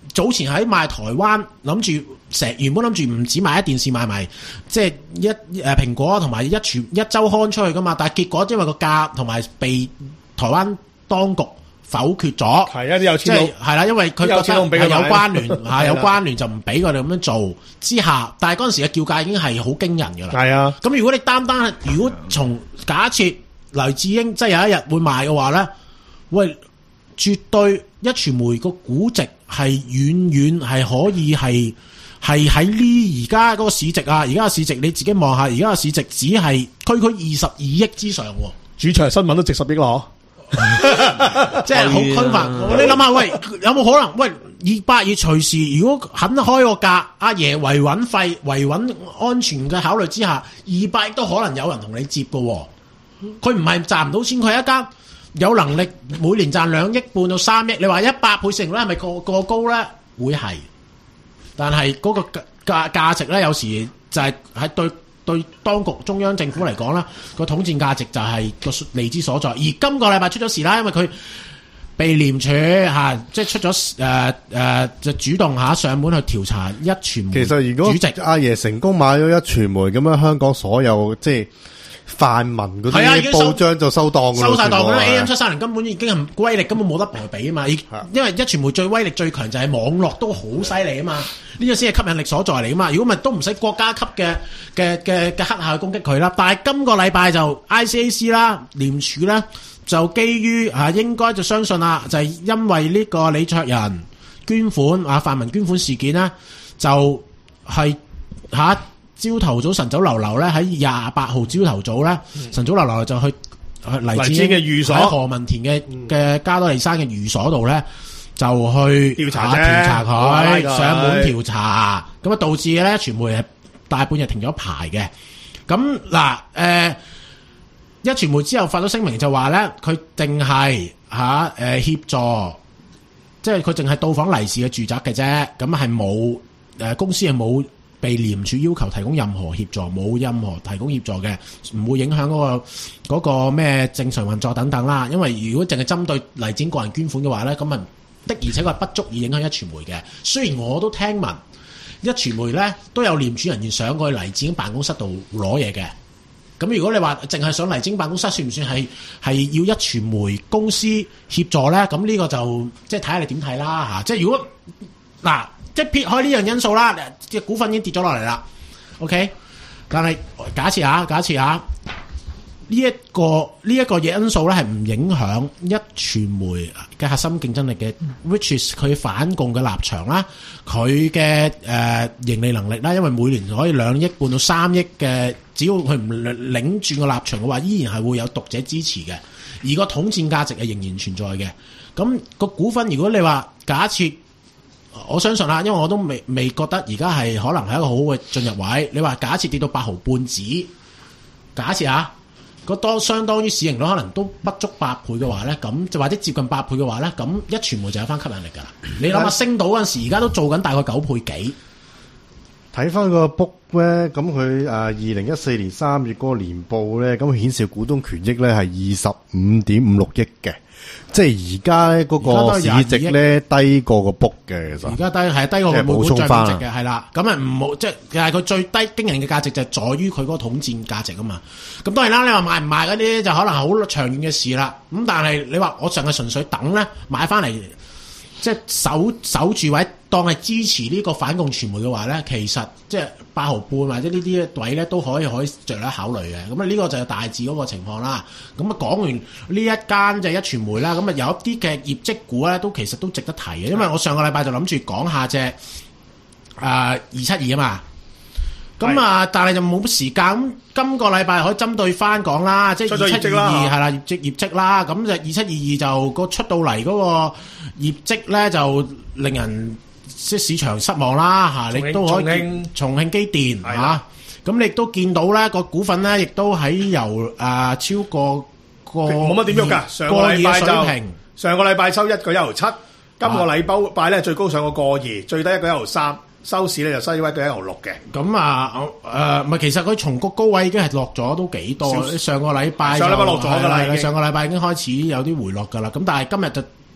C: 早前喺賣台灣，諗住成原本諗住唔止賣一電視賣埋，即係一誒蘋果同埋一傳一週刊出去噶嘛，但係結果因為個價同埋被台灣當局否決咗，
A: 係啊啲有
C: 即
A: 錢佬
C: 係係啦，因為佢覺得
A: 有錢佬唔俾佢
C: 係有
A: 買
C: 關聯嚇，
A: 係啦
C: 有關聯就唔俾佢哋咁樣做之下，但係嗰陣時嘅叫價已經係好驚人㗎啦。
A: 係啊，
C: 咁如果你單單如果從假設黎智英即係有一日會賣嘅話咧，喂，絕對一傳媒個估值係遠遠係可以係係喺呢而家嗰個市值啊，而家嘅市值你自己望下，而家嘅市值只係區區二十二億之上喎。
A: 主場新聞都值十億咯，
C: 即係好區分。你諗下，喂，有冇可能？喂，二百億隨時，如果肯開個價，阿爺維穩費、維穩安全嘅考慮之下，二百億都可能有人同你接嘅喎。佢唔係賺唔到錢，佢係一間有能力每年賺兩億半到三億。你話一百倍成率係咪過過高咧？會係，但係嗰個價價值咧，有時就係喺對。對當局中央政府嚟講啦，個統戰價值就係個利之所在。而今個禮拜出咗事啦，因為佢被廉署嚇、啊，即係出咗誒誒，就主動嚇上門去調查一傳媒。
B: 其實如果
C: 主席
B: 阿爺成功買咗一傳媒咁樣，香港所有即係泛民嗰
C: 係啊已經收
B: 啲報章就收檔㗎啦，
C: 收晒檔㗎啦
B: 全部係
C: ！A M 七三零根本已經係威力根本冇得同佢比啊嘛，因為一傳媒最威力最強就係網絡都好犀利啊嘛，呢個先係吸引力所在嚟啊嘛。如果唔係都唔使國家級嘅嘅嘅嘅黑客去攻擊佢啦。但係今個禮拜就 I C A C 啦、廉署咧就基於啊應該就相信啦，就係、是、因為呢個李卓人捐款啊泛民捐款事件咧，就係、是、嚇。啊朝頭早晨早流流咧，喺廿八號朝頭早咧，晨早流流就去去黎智英
A: 嘅寓所，
C: 喺何文田嘅嘅加多利山嘅寓所度咧，就去
A: 調查啫
C: 調查佢，
A: 佢
C: 上門調查，咁啊導致咧傳媒係大半日停咗牌嘅。咁嗱誒，一傳媒之後發咗聲明就話咧，佢淨係嚇誒協助，即係佢淨係到訪黎氏嘅住宅嘅啫，咁係冇誒公司係冇被廉署要求提供任何協助，冇任何提供協助嘅，唔會影響嗰個嗰個咩正常運作等等啦。因為如果淨係針對黎智英個人捐款嘅話咧，咁啊的而且確係不足以影響一傳媒嘅。雖然我都聽聞一傳媒咧都有廉署人員上過去黎智英辦公室度攞嘢嘅。咁如果你話淨係上黎智英辦公室，算唔算係係要一傳媒公司協助咧？咁呢個就即係睇下你點睇啦嚇。即係如果嗱。即係撇開呢樣因素啦，隻股份已經跌咗落嚟啦。OK，但係假設下，假設下呢一個呢一個嘢因素咧，係唔影響一傳媒嘅核心競爭力嘅 which is 佢反共嘅立場啦，佢嘅誒盈利能力啦，因為每年可以兩億半到三億嘅，只要佢唔領轉個立場嘅話，依然係會有讀者支持嘅，而個統戰價值係仍然存在嘅。咁個股份如果你話假設，我相信啦，因為我都未未覺得而家係可能係一個好好嘅進入位。你話假設跌到八毫半紙，假設啊，個當相當於市盈率可能都不足八倍嘅話咧，咁就或者接近八倍嘅話咧，咁一傳媒就有翻吸引力㗎啦。你諗下升到嗰陣時，而家都做緊大概九倍幾。
B: 睇翻個 book 咧，咁佢誒二零一四年三月嗰個年報咧，咁顯示股東權益咧係二十五點五六億嘅。即係而家咧嗰個市值咧低過個 book 嘅，其實
C: 而家低係低過佢每股賬面值嘅，係啦。咁啊唔好即係，但係佢最低驚人嘅價值就係在於佢嗰個統戰價值啊嘛。咁當然啦，你話賣唔賣嗰啲就可能好長遠嘅事啦。咁但係你話我淨係純粹等咧買翻嚟，即係守守住位，當係支持呢個反共傳媒嘅話咧，其實即係八毫半或者呢啲位咧都可以可以着咧考慮嘅。咁啊呢個就係大致嗰個情況啦。咁啊講完呢一間就係一傳媒啦，咁啊有一啲嘅業績股咧都其實都值得提嘅，因為我上個禮拜就諗住講下隻誒二七二啊嘛。咁啊，但係就冇乜時間。咁今個禮拜可以針對翻講啦，即係二七二二係啦，業績業績啦。咁就二七二二就個出到嚟嗰個業績咧，就令人即係市場失望啦嚇。你都可以重慶機電嚇，咁你亦都見到咧個股份咧，亦都喺由誒超過個
A: 冇乜點喐㗎。上個禮拜就上個禮拜收一個一毫七，今個禮拜咧最高上個個二，最低一個一毫三。收市咧就收咗一個一毫六嘅，
C: 咁啊誒，唔係其實佢從個高位已經係落咗都幾多，上個禮拜
A: 上個禮拜落咗㗎啦，
C: 上個禮拜已經開始有啲回落㗎啦。咁但係今日就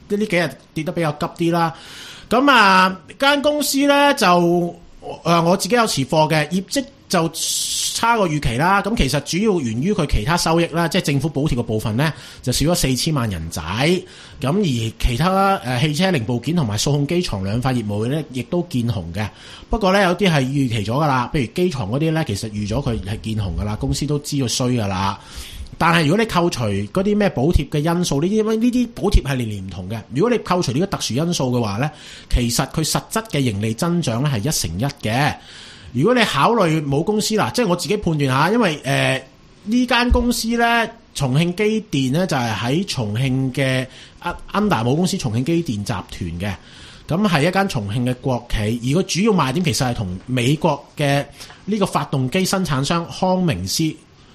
C: 呢幾日跌得比較急啲啦。咁啊間公司咧就誒、呃、我自己有持貨嘅，業績就差過預期啦。咁其實主要源於佢其他收益啦，即係政府補貼嘅部分咧就少咗四千萬人仔。咁而其他誒、呃、汽車零部件同埋數控機床兩塊業務咧，亦都見紅嘅。不過咧有啲係預期咗噶啦，譬如機床嗰啲咧，其實預咗佢係見紅噶啦，公司都知佢衰噶啦。但係如果你扣除嗰啲咩補貼嘅因素，呢啲呢啲補貼係年年唔同嘅。如果你扣除呢個特殊因素嘅話咧，其實佢實質嘅盈利增長咧係一成一嘅。如果你考慮母公司啦，即係我自己判斷下，因為誒呢間公司咧，重慶機電咧就係喺重慶嘅 under 母公司重慶機電集團嘅，咁係一間重慶嘅國企，而個主要賣點其實係同美國嘅呢個發動機生產商康明斯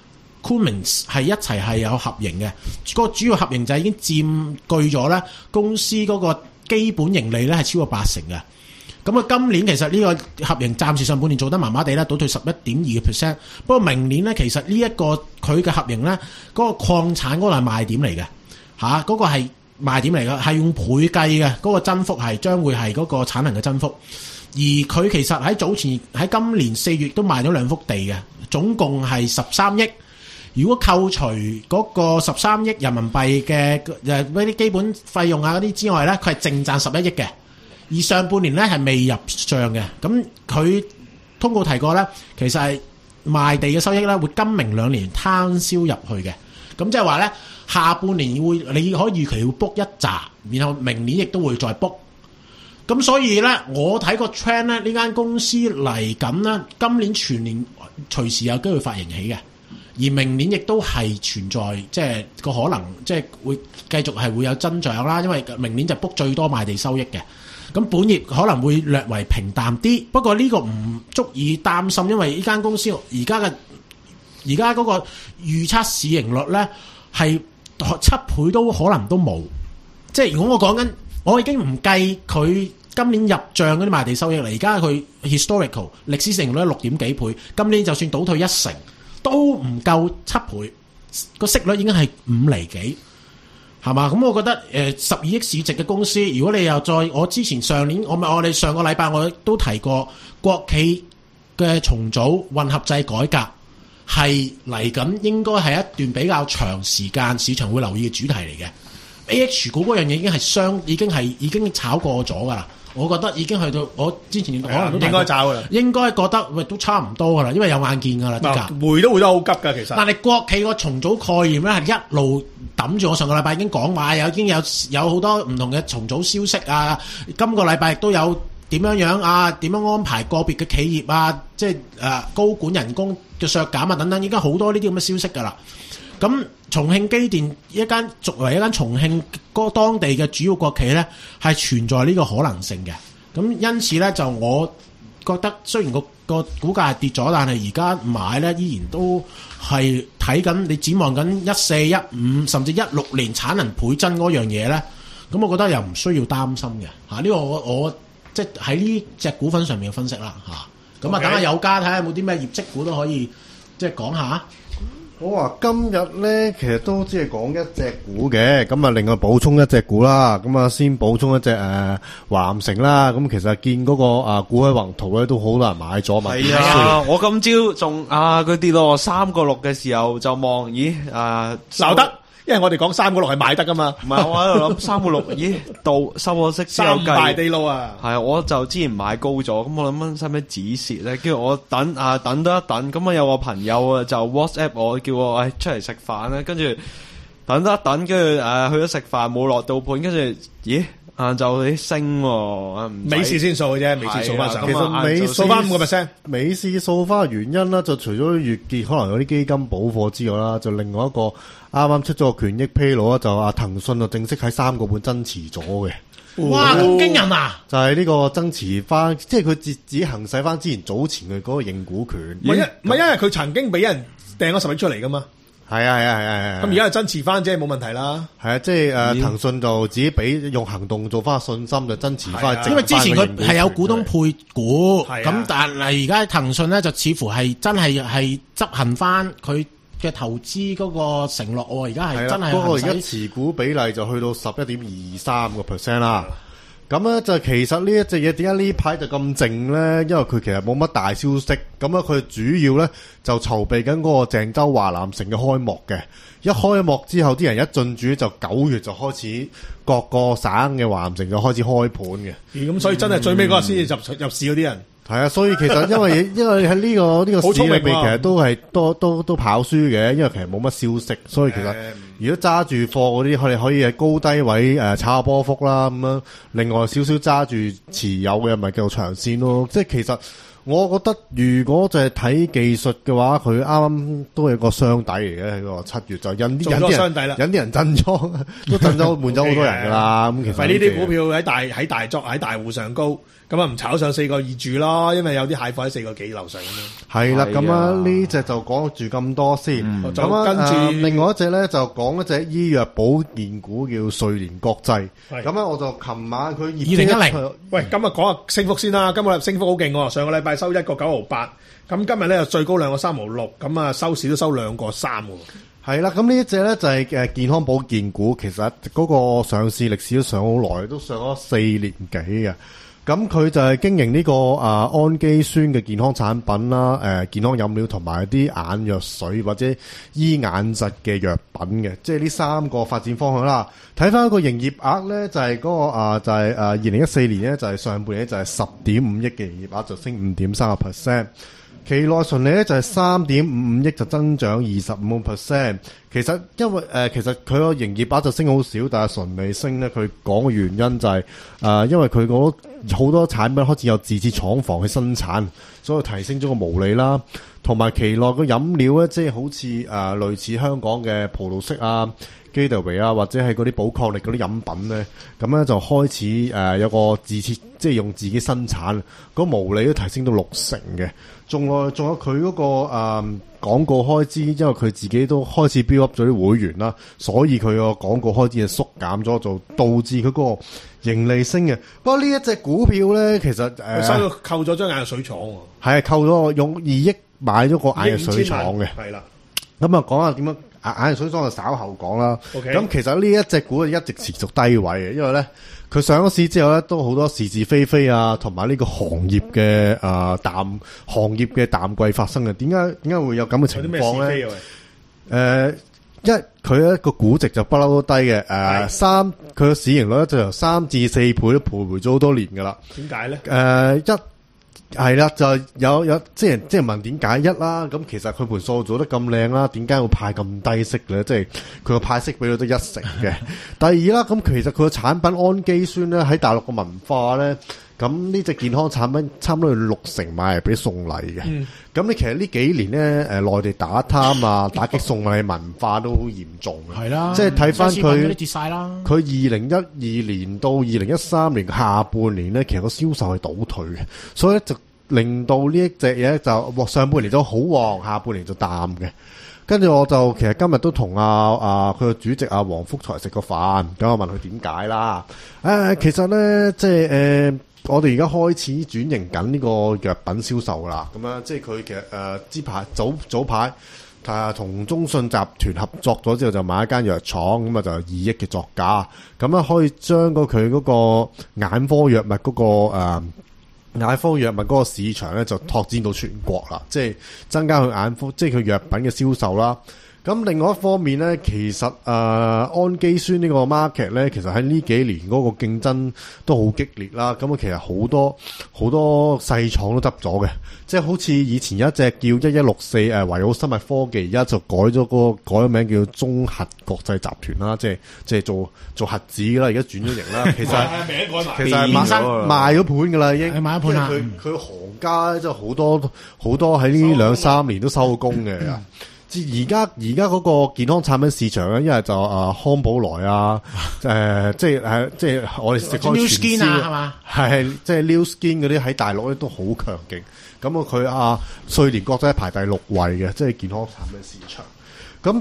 C: Cummins 係一齊係有合營嘅，個主要合營就已經佔據咗咧公司嗰個基本盈利咧係超過八成嘅。咁啊，今年其實呢個合營暫時上半年做得麻麻地啦，倒退十一點二個 percent。不過明年咧，其實呢一個佢嘅合營咧，嗰個礦產嗰個係賣點嚟嘅，嚇嗰個係賣點嚟嘅，係用倍計嘅，嗰個增幅係將會係嗰個產能嘅增幅。而佢其實喺早前喺今年四月都賣咗兩幅地嘅，總共係十三億。如果扣除嗰個十三億人民幣嘅誒嗰啲基本費用啊嗰啲之外咧，佢係淨賺十一億嘅。而上半年咧係未入帳嘅，咁佢通告提過咧，其實係賣地嘅收益咧會今明兩年攤銷入去嘅，咁即係話咧下半年會你可以預期會 book 一紮，然後明年亦都會再 book。咁所以咧，我睇個 trend 咧，呢間公司嚟緊咧，今年全年隨時有機會發盈喜嘅，而明年亦都係存在即係個可能，即係會繼續係會有增長啦，因為明年就 book 最多賣地收益嘅。咁本業可能會略為平淡啲，不過呢個唔足以擔心，因為呢間公司而家嘅而家嗰個預測市盈率咧係七倍都可能都冇。即係如果我講緊，我已經唔計佢今年入帳嗰啲賣地收益啦，而家佢 historical 歷史市盈率六點幾倍，今年就算倒退一成都唔夠七倍，個息率已經係五厘幾。係嘛？咁我覺得誒十二億市值嘅公司，如果你又再我之前上年我咪我哋上個禮拜我都提過國企嘅重組混合制改革係嚟緊，應該係一段比較長時間市場會留意嘅主題嚟嘅。A H 股嗰樣嘢已經係相已經係已經炒過咗㗎啦。我覺得已經去到我之前可能都
A: 應該炒㗎啦，
C: 應該覺得喂都差唔多㗎啦，因為有眼見㗎啦啲價，
A: 回都回得好急㗎其實。但
C: 係國企個重組概念咧係一路揼住，我上個禮拜已經講話有已經有有好多唔同嘅重組消息啊，今個禮拜亦都有點樣樣啊，點樣安排個別嘅企業啊，即係誒高管人工嘅削減啊等等，已經好多呢啲咁嘅消息㗎啦。咁重慶機電一間作為一間重慶嗰當地嘅主要國企咧，係存在呢個可能性嘅。咁因此咧，就我覺得雖然個個股價係跌咗，但係而家買咧依然都係睇緊你展望緊一四一五甚至一六年產能倍增嗰樣嘢咧。咁我覺得又唔需要擔心嘅嚇。呢個我我即係喺呢隻股份上面嘅分析啦嚇。咁啊，等下有家睇下有冇啲咩業績股都可以即係講下。
B: 我話今日咧，其實都只係講一隻股嘅，咁啊，另外補充一隻股啦。咁啊，先補充一隻誒華城啦。咁其實見嗰個啊股海宏圖咧，都好多人買咗嘛。
D: 係啊，我今朝仲啊，佢跌到三個六嘅時候就望，咦啊
A: 鬧得。因為我哋講三個六係買得噶嘛，
D: 唔係我喺度諗三個六，咦到收咗息之後計，
A: 三大地撈啊，
D: 係啊，我就之前買高咗，咁我諗緊使唔使止蝕咧？跟住我等啊等多一等，咁啊有個朋友啊就 WhatsApp 我叫我誒、哎、出嚟食飯咧，跟住等多一等，跟住誒去咗食飯冇落到盤，跟住咦晏晝啲升喎，
A: 美市先掃嘅啫，美市掃翻上，
B: 其實美
A: 掃翻五個 percent，
B: 美市掃翻嘅原因啦，就除咗月結可能有啲基金補貨之外啦，就另外一個啱啱出咗個權益披露啦，就阿騰訊就正式喺三個半增持咗嘅。
C: 哇！咁驚人啊！
B: 就係呢個增持翻，即係佢自自己行使翻之前早前嘅嗰個認股權。
A: 唔係因唔係因為佢曾經俾人掟咗十億出嚟噶嘛？
B: 係啊係啊係啊係啊！
A: 咁而家係增持翻啫，冇問題啦。
B: 係啊，即係誒騰訊就自己俾用行動做翻信心，就增持翻。
C: 因為之前佢係有股東配股，咁
A: 啊、
C: 但係而家騰訊咧就似乎係真係係執行翻佢嘅投資嗰個承諾喎，而家係真係
B: 嗰個而家
C: 行使
B: 持股比例就去到十一點二三個 percent 啦。咁咧就其實呢一隻嘢點解呢排就咁靜咧？因為佢其實冇乜大消息，咁咧佢主要咧就籌備緊嗰個鄭州華南城嘅開幕嘅。一開幕之後，啲人一進駐就九月就開始各個省嘅華南城就開始開盤嘅。
A: 咁所以真係最尾嗰日先至入入市嗰啲人。
B: 係啊，所以其實因為因為喺呢、這個呢、這個市裏邊，其實都係都都都跑輸嘅，因為其實冇乜消息，所以其實如果揸住貨嗰啲，佢哋可以喺高低位誒、呃、炒下波幅啦，咁樣另外少少揸住持有嘅咪叫做長線咯。即係其實我覺得如果就係睇技術嘅話，佢啱啱都係個雙底嚟嘅，喺個七月就引啲引啲人引啲人震咗，都震咗換咗好多人噶啦。咁其實
A: 呢啲股票喺大喺大作喺大戶上高。咁啊唔炒上四個二住咯，因為有啲蟹貨喺四個幾樓上咁樣。
B: 係啦，咁啊呢隻就講住咁多先。咁啊、嗯，跟住、呃、另外一隻咧就講一隻醫藥保健股叫瑞聯國際。咁啊，我就琴晚佢二零一零，
A: 喂，今日講下升幅先啦。今日升幅好勁喎，上個禮拜收一個九毫八，咁今日咧又最高兩個三毫六，咁啊收市都收兩個三喎。
B: 係啦，咁呢一隻咧就係誒健康保健股，其實嗰個上市歷史都上好耐，都上咗四年幾嘅。咁佢就係經營呢個啊氨基酸嘅健康產品啦，誒健康飲料同埋啲眼藥水或者醫眼疾嘅藥品嘅，即係呢三個發展方向啦。睇翻個營業額咧，就係嗰個啊就係誒二零一四年咧就係上半年就係十點五億嘅營業額，就升五點三個 percent。期內純利咧就係三點五五億，就增長二十五個 percent。其實因為誒、呃，其實佢個營業額就升好少，但係純利升咧，佢講嘅原因就係、是、誒、呃，因為佢嗰好多產品開始有自設廠房去生產，所以提升咗個毛利啦。同埋期內個飲料咧，即係好似誒、呃、類似香港嘅葡萄適啊、基特維啊，或者係嗰啲寶礦力嗰啲飲品咧，咁咧就開始誒、呃、有個自設，即係用自己生產，個毛利都提升到六成嘅。仲有仲有佢嗰、那個誒、呃、廣告開支，因為佢自己都開始 build up 咗啲會員啦，所以佢個廣告開支係縮減咗，就導致佢嗰個盈利升嘅。不過呢一隻股票咧，其實誒
A: 收到扣咗張眼藥水廠喎，
B: 係啊，扣咗用二億買咗個眼藥水廠嘅，
A: 係啦。
B: 咁啊，講下點樣眼藥水廠就稍後講啦。咁、okay. 其實呢一隻股一直持續低位嘅，因為咧佢上咗市之後咧，都好多是是非非啊，同埋呢個行業嘅誒淡行業嘅淡季發生嘅。點解點解會有咁嘅情況咧？誒、呃，一佢一個估值就不嬲都低嘅。誒、呃，三佢個市盈率咧就由三至四倍都徘徊咗好多年噶啦。
A: 點解咧？
B: 誒、呃，一係啦，就有有即係即係問點解一啦？咁其實佢盤數做得咁靚啦，點解會派咁低息咧？即係佢個派息比率得一成嘅。第二啦，咁其實佢個產品氨基酸咧喺大陸個文化咧，咁呢隻健康產品差唔多要六成買嚟俾送禮嘅。咁、嗯、你其實呢幾年咧，誒內地打貪啊，打擊送禮文化都好嚴重嘅。係啦，即係睇翻佢跌晒啦。佢二零一二年到二零一三年下半年咧，其實個銷售係倒退嘅，所以就令到呢一隻嘢就上半年都好旺，下半年就淡嘅。跟住我就其實今日都同阿阿佢個主席阿黃福才食個飯，咁我問佢點解啦。誒、啊，其實咧即係誒。呃我哋而家開始轉型緊呢個藥品銷售啦，咁樣即係佢其實誒之排早早排誒同中信集團合作咗之後，就買一間藥廠，咁啊就二億嘅作價，咁樣可以將個佢嗰個眼科藥物嗰、嗰個誒、呃、眼科藥物嗰個市場咧就拓展到全國啦，即係增加佢眼科即係佢藥品嘅銷售啦。咁另外一方面咧，其實誒、呃、氨基酸呢個 market 咧，其實喺呢幾年嗰個競爭都好激烈啦。咁啊，其實好多好多細廠都執咗嘅，即係好似以前有一隻叫一一六四誒維奧生物科技，而家就改咗嗰、那個改咗名叫中核國際集團啦，即係即係做做核子啦，而家轉咗型啦。其實其實係賣賣咗盤噶啦，已經賣咗盤啦。佢佢行家即係好多好多喺呢兩三年都收工嘅。而家而家嗰個健康產品市場咧，因為就啊康寶萊啊，誒、呃、即係誒即係我哋食開傳銷啊，係嘛？係即係 New Skin 嗰啲喺大陸咧都好強勁。咁啊佢啊瑞聯國際排第六位嘅，即係健康產品市場。咁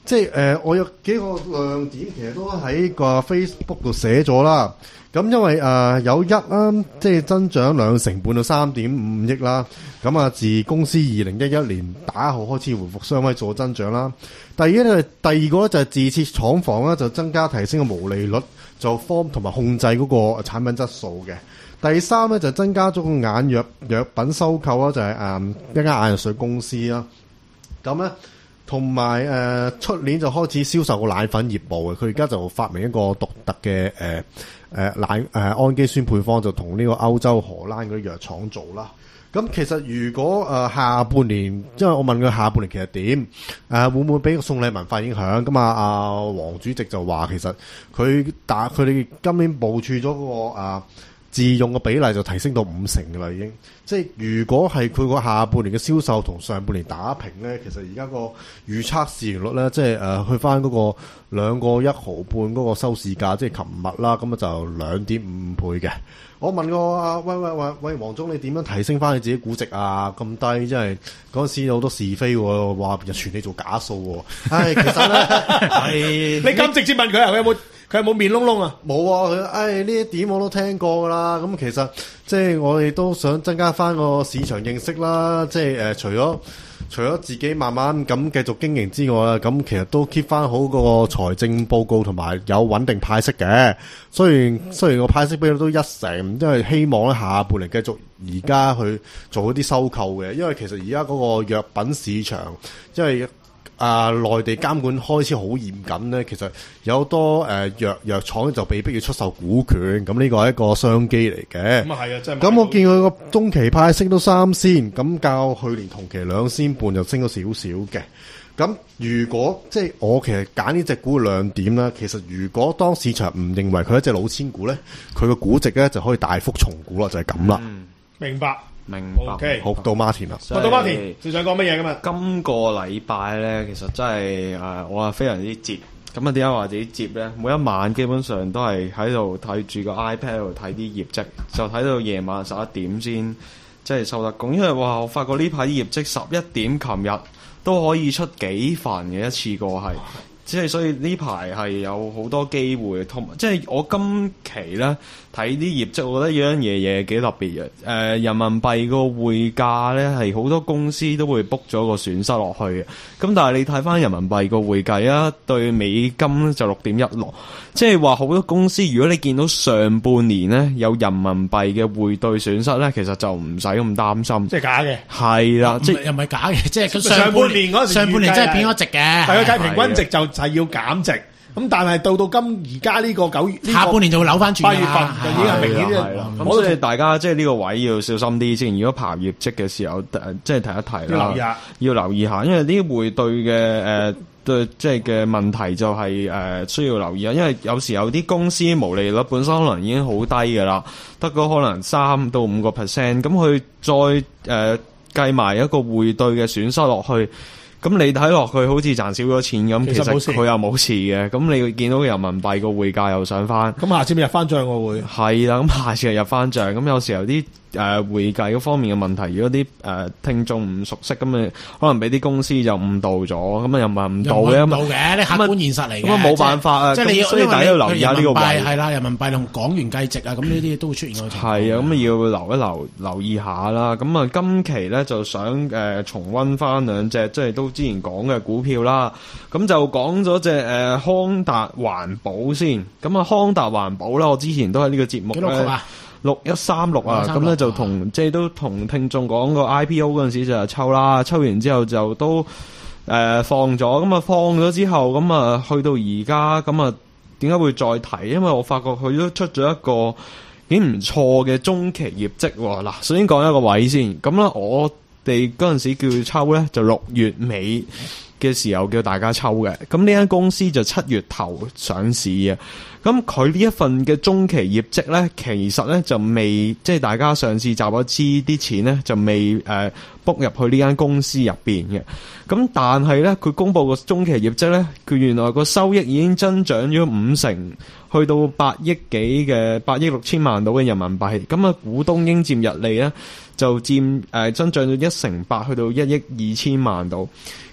B: 即係誒、呃，我有幾個亮點，其實都喺個 Facebook 度寫咗啦。咁因為誒、呃、有一啦，即係增長兩成半到三點五億啦。咁啊，自公司二零一一年打後開始回復雙位數增長啦。第二咧，第二個咧就係自設廠房啦，就增加提升嘅毛利率，就方同埋控制嗰個產品質素嘅。第三咧就增加咗個眼藥藥品收購啦，就係、是、誒、嗯、一間眼藥水公司啦。咁咧。同埋誒出年就開始銷售個奶粉業務嘅，佢而家就發明一個獨特嘅誒誒奶誒、呃、氨基酸配方，就同呢個歐洲荷蘭嗰啲藥廠做啦。咁其實如果誒、呃、下半年，因為我問佢下半年其實點誒、呃、會唔會俾個送禮文化影響？咁啊，阿黃主席就話其實佢打佢哋今年部署咗嗰、那個啊。呃自用嘅比例就提升到五成㗎啦，已經。即係如果係佢個下半年嘅銷售同上半年打平咧，其實而家個預測市盈率咧，即係誒、呃、去翻嗰個兩個一毫半嗰個收市價，即係琴日啦，咁啊就兩點五倍嘅。我問過啊，喂喂喂喂，黃總你點樣提升翻你自己估值啊？咁低，即係嗰陣時有好多是非喎，話日傳你做假數喎。唉，其實咧，係
A: 你咁直接問佢啊？佢有冇？佢有冇面窿窿啊？
B: 冇啊！佢誒呢一點我都聽過噶啦。咁其實即係我哋都想增加翻個市場認識啦。即係誒、呃，除咗除咗自己慢慢咁繼續經營之外，咁其實都 keep 翻好個財政報告同埋有穩定派息嘅。雖然雖然個派息比率都一成，因為希望咧下半年繼續而家去做一啲收購嘅。因為其實而家嗰個藥品市場，因為啊，內地監管開始好嚴謹咧，其實有好多誒、呃、藥藥廠就被逼要出售股權，咁呢個係一個商機嚟嘅。
A: 咁啊係啊，真係。
B: 咁我見佢個中期派息都三仙，咁較去年同期兩仙半就升咗少少嘅。咁如果即係我其實揀呢隻股嘅亮點啦，其實如果當市場唔認為佢係一隻老千股咧，佢個估值咧就可以大幅重估啦，就係咁啦。
A: 嗯，明白。
D: 明白。
A: OK，
B: 好到 Martin 啦，
A: 到 Martin，你想講乜嘢㗎嘛？
D: 今個禮拜咧，其實真係誒、呃，我係非常之接。咁啊，點解話自己接咧？每一晚基本上都係喺度睇住個 iPad 度睇啲業績，就睇到夜晚十一點先即係收得工。因為哇，我發覺呢排啲業績十一點，琴日都可以出幾份嘅一次過係。即係所以呢排係有好多機會，同即係我今期咧睇啲業績，我覺得有樣嘢嘢幾特別嘅。誒、呃，人民幣個匯價咧係好多公司都會 book 咗個損失落去嘅。咁但係你睇翻人民幣個匯價啊，對美金就六點一六，即係話好多公司如果你見到上半年咧有人民幣嘅匯兌損失咧，其實就唔使咁擔心。
A: 即係假嘅。
D: 係啦，即係
C: 又唔係假嘅，即係佢
A: 上半年嗰時
C: 上半年真係變咗值嘅。
A: 係啊，計平均值就就係要減值。咁但係到到今而家呢個九月，
C: 下半年就會扭翻轉。
A: 八月份就已經係明顯啲。
D: 咁所以大家即係呢個位要小心啲先。如果爬業績嘅時候，即係提一提啦，
A: 要留意下，
D: 要留意下，因為啲匯兌嘅誒對即係嘅問題就係、是、誒、呃、需要留意啊。因為有時有啲公司毛利率本身可能已經好低㗎啦，得個可能三到五個 percent，咁佢再誒、呃、計埋一個匯兌嘅損失落去。咁你睇落去好似賺少咗錢咁，其實佢又冇事嘅。咁你見到人民幣個匯價又上翻，
A: 咁下次咪入翻帳我會
D: 係啦。咁下次又入翻帳。咁有時候啲誒會計嗰方面嘅問題，如果啲誒、呃、聽眾唔熟悉，咁咪可能俾啲公司就誤導咗，咁啊又唔係誤導嘅，
C: 誤導嘅，你客觀現實嚟嘅，
D: 咁啊冇辦法啊，
C: 即係你要，
D: 所以大家要留意下呢個位，
C: 係啦，人民幣同港元計值啊，咁呢啲都會出現嗰個情況。
D: 係啊，咁要留一留留意下啦。咁啊，今期咧就想誒、呃、重溫翻兩隻，即係都之前講嘅股票啦。咁就講咗隻誒康達環保先。咁啊，康達環保啦，我之前都喺呢個節目咧。六一三六啊，咁咧就同即係都同聽眾講個 I P O 嗰陣時就抽啦，抽完之後就都誒、呃、放咗，咁啊放咗之後，咁啊去到而家，咁啊點解會再提？因為我發覺佢都出咗一個幾唔錯嘅中期業績喎。嗱，首先講一個位先，咁咧我哋嗰陣時叫佢抽咧，就六月尾嘅時候叫大家抽嘅，咁呢間公司就七月頭上市嘅。咁佢呢一份嘅中期業績咧，其實咧就未，即係大家上市集咗資啲錢咧，就未誒 book 入去呢間公司入邊嘅。咁但係咧，佢公布個中期業績咧，佢原來個收益已經增長咗五成，去到八億幾嘅八億六千萬到嘅人民幣。咁啊，股東應佔溢利咧就佔誒、呃、增長咗一成八，去到一億二千萬到。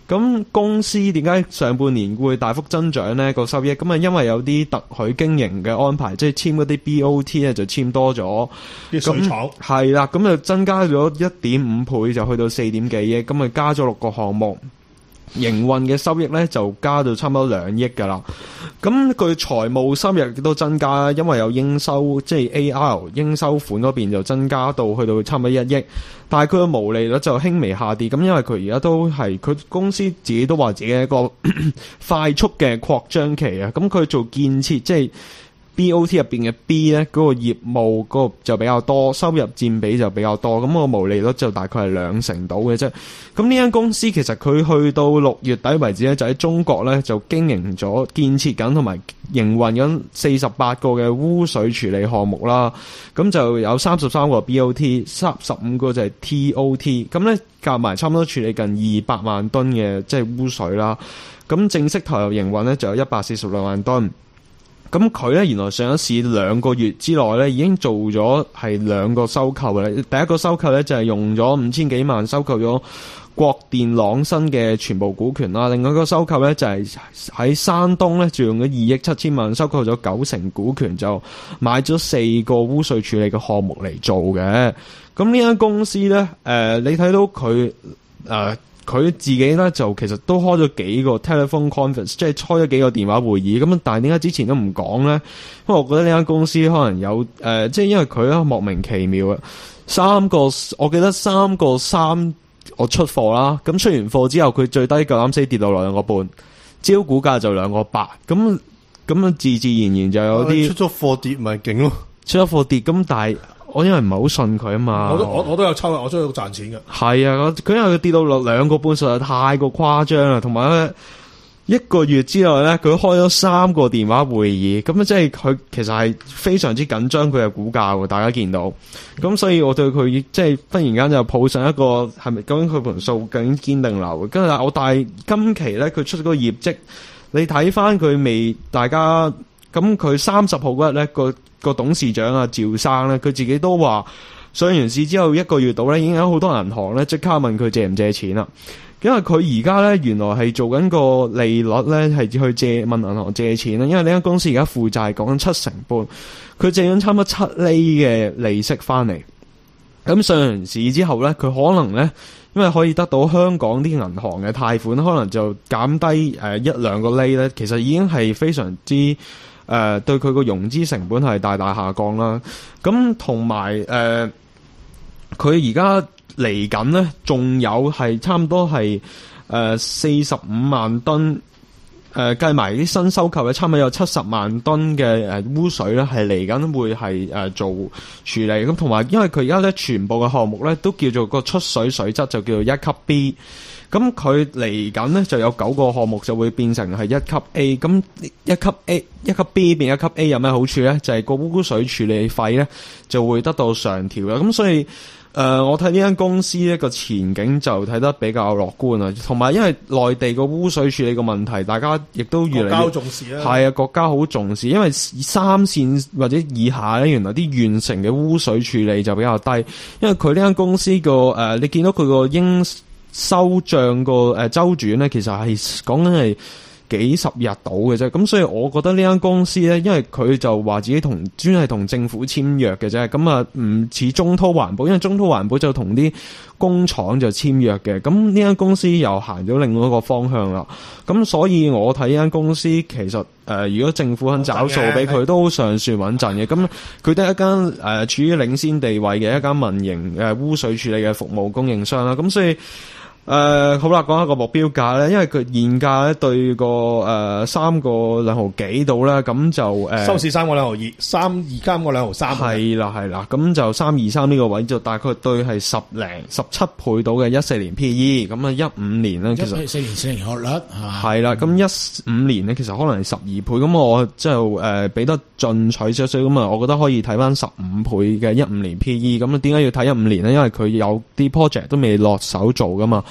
D: 咁公司點解上半年會大幅增長呢個收益？咁啊，因為有啲特許經營嘅安排，即係簽嗰啲 B O T 咧就簽多咗，
A: 啲水廠
D: 係啦，咁就增加咗一點五倍，就去到四點幾億，咁啊加咗六個項目。營運嘅收益咧就加到差唔多兩億噶啦，咁佢財務收入亦都增加，因為有應收，即係 A R 應收款嗰邊就增加到去到差唔多一億，但係佢嘅毛利率就輕微下跌，咁因為佢而家都係佢公司自己都話自己係一個快速嘅擴張期啊，咁佢做建設即係。B O T 入邊嘅 B 咧，嗰個業務嗰個就比較多，收入佔比就比較多，咁個毛利率就大概係兩成到嘅啫。咁呢間公司其實佢去到六月底為止咧，就喺中國咧就經營咗建設緊同埋營運緊四十八個嘅污水處理項目啦。咁就有三十三個 B O T， 三十五個就係 T O T。咁咧夾埋差唔多處理近二百萬噸嘅即係污水啦。咁正式投入營運咧就有一百四十六萬噸。咁佢咧原來上咗市兩個月之內咧已經做咗係兩個收購嘅啦。第一個收購咧就係用咗五千幾萬收購咗國電朗新嘅全部股權啦。另外一個收購咧就係喺山東咧就用咗二億七千萬收購咗九成股權，就買咗四個污水處理嘅項目嚟做嘅。咁呢間公司咧，誒、呃、你睇到佢誒。呃佢自己咧就其實都開咗幾個 telephone conference， 即係開咗幾個電話會議。咁但係點解之前都唔講咧？因為我覺得呢間公司可能有誒、呃，即係因為佢咧莫名其妙啊。三個我記得三個三我出貨啦，咁出完貨之後佢最低夠膽死跌到兩個半，招股價就兩個八，咁咁樣自自然然就有啲
B: 出咗貨跌咪勁咯，
D: 出咗貨跌咁，但係。我因為唔係好信佢啊嘛，
A: 我都我我都有抽啊，我都有賺錢嘅。
D: 係啊，佢因為佢跌到落兩個半，實在太過誇張啦。同埋咧，一個月之內咧，佢開咗三個電話會議，咁即係佢其實係非常之緊張佢嘅股價喎。大家見到，咁所以我對佢即係忽然間就抱上一個係咪究竟佢盤數究竟堅定流？跟住我但係今期咧佢出咗個業績，你睇翻佢未？大家咁佢三十號嗰日咧個。個董事長啊趙生咧，佢自己都話上完市之後一個月度咧，已經有好多銀行咧即刻問佢借唔借錢啦。因為佢而家咧原來係做緊個利率咧係去借問銀行借錢啦。因為呢間公司而家負債講緊七成半，佢借緊差唔多七厘嘅利息翻嚟。咁上完市之後咧，佢可能咧因為可以得到香港啲銀行嘅貸款，可能就減低誒一兩個厘咧，其實已經係非常之。誒、呃、對佢個融資成本係大大下降啦，咁同埋誒佢而家嚟緊咧，仲有係差唔多係誒四十五萬噸，誒計埋啲新收購嘅，差唔多有七十萬噸嘅誒污水咧，係嚟緊會係誒、呃、做處理，咁同埋因為佢而家咧全部嘅項目咧都叫做個出水水質就叫做一級 B。咁佢嚟緊咧就有九個項目就會變成係一級 A， 咁一級 A 一級 B 變一級 A 有咩好處咧？就係、是、個污水處理費咧就會得到上調啦。咁所以誒、呃，我睇呢間公司咧個前景就睇得比較樂觀啊。同埋因為內地個污水處理個問題，大家亦都越嚟越
A: 國家好重視啦。
D: 係啊，國家好重視，因為三線或者以下咧，原來啲縣城嘅污水處理就比較低。因為佢呢間公司個誒、呃，你見到佢個應收賬個誒周轉咧，其實係講緊係幾十日到嘅啫。咁所以我覺得呢間公司咧，因為佢就話自己同專係同政府簽約嘅啫。咁啊唔似中滔環保，因為中滔環保就同啲工廠就簽約嘅。咁呢間公司又行咗另外一個方向啦。咁所以我睇呢間公司其實誒、呃，如果政府肯找數俾佢，都尚算穩陣嘅。咁佢都係一間誒、呃、處於領先地位嘅一間民營誒污水處理嘅服務供應商啦。咁所以。誒、呃，好啦，講下個目標價咧，因為佢現價咧對個誒三個兩毫幾度啦，咁就誒、呃、
A: 收市三個兩毫二，三二三個兩毫三，
D: 係啦係啦，咁就三二三呢個位就大概對係十零十七倍到嘅一四年 P E， 咁啊一五年咧其實
C: 四年市盈率係嘛？
D: 係啦，咁一五年咧其實可能係十二倍，咁我就誒俾得進取少少，咁啊我覺得可以睇翻十五倍嘅一五年 P E， 咁啊點解要睇一五年咧？因為佢有啲 project 都未落手做噶嘛。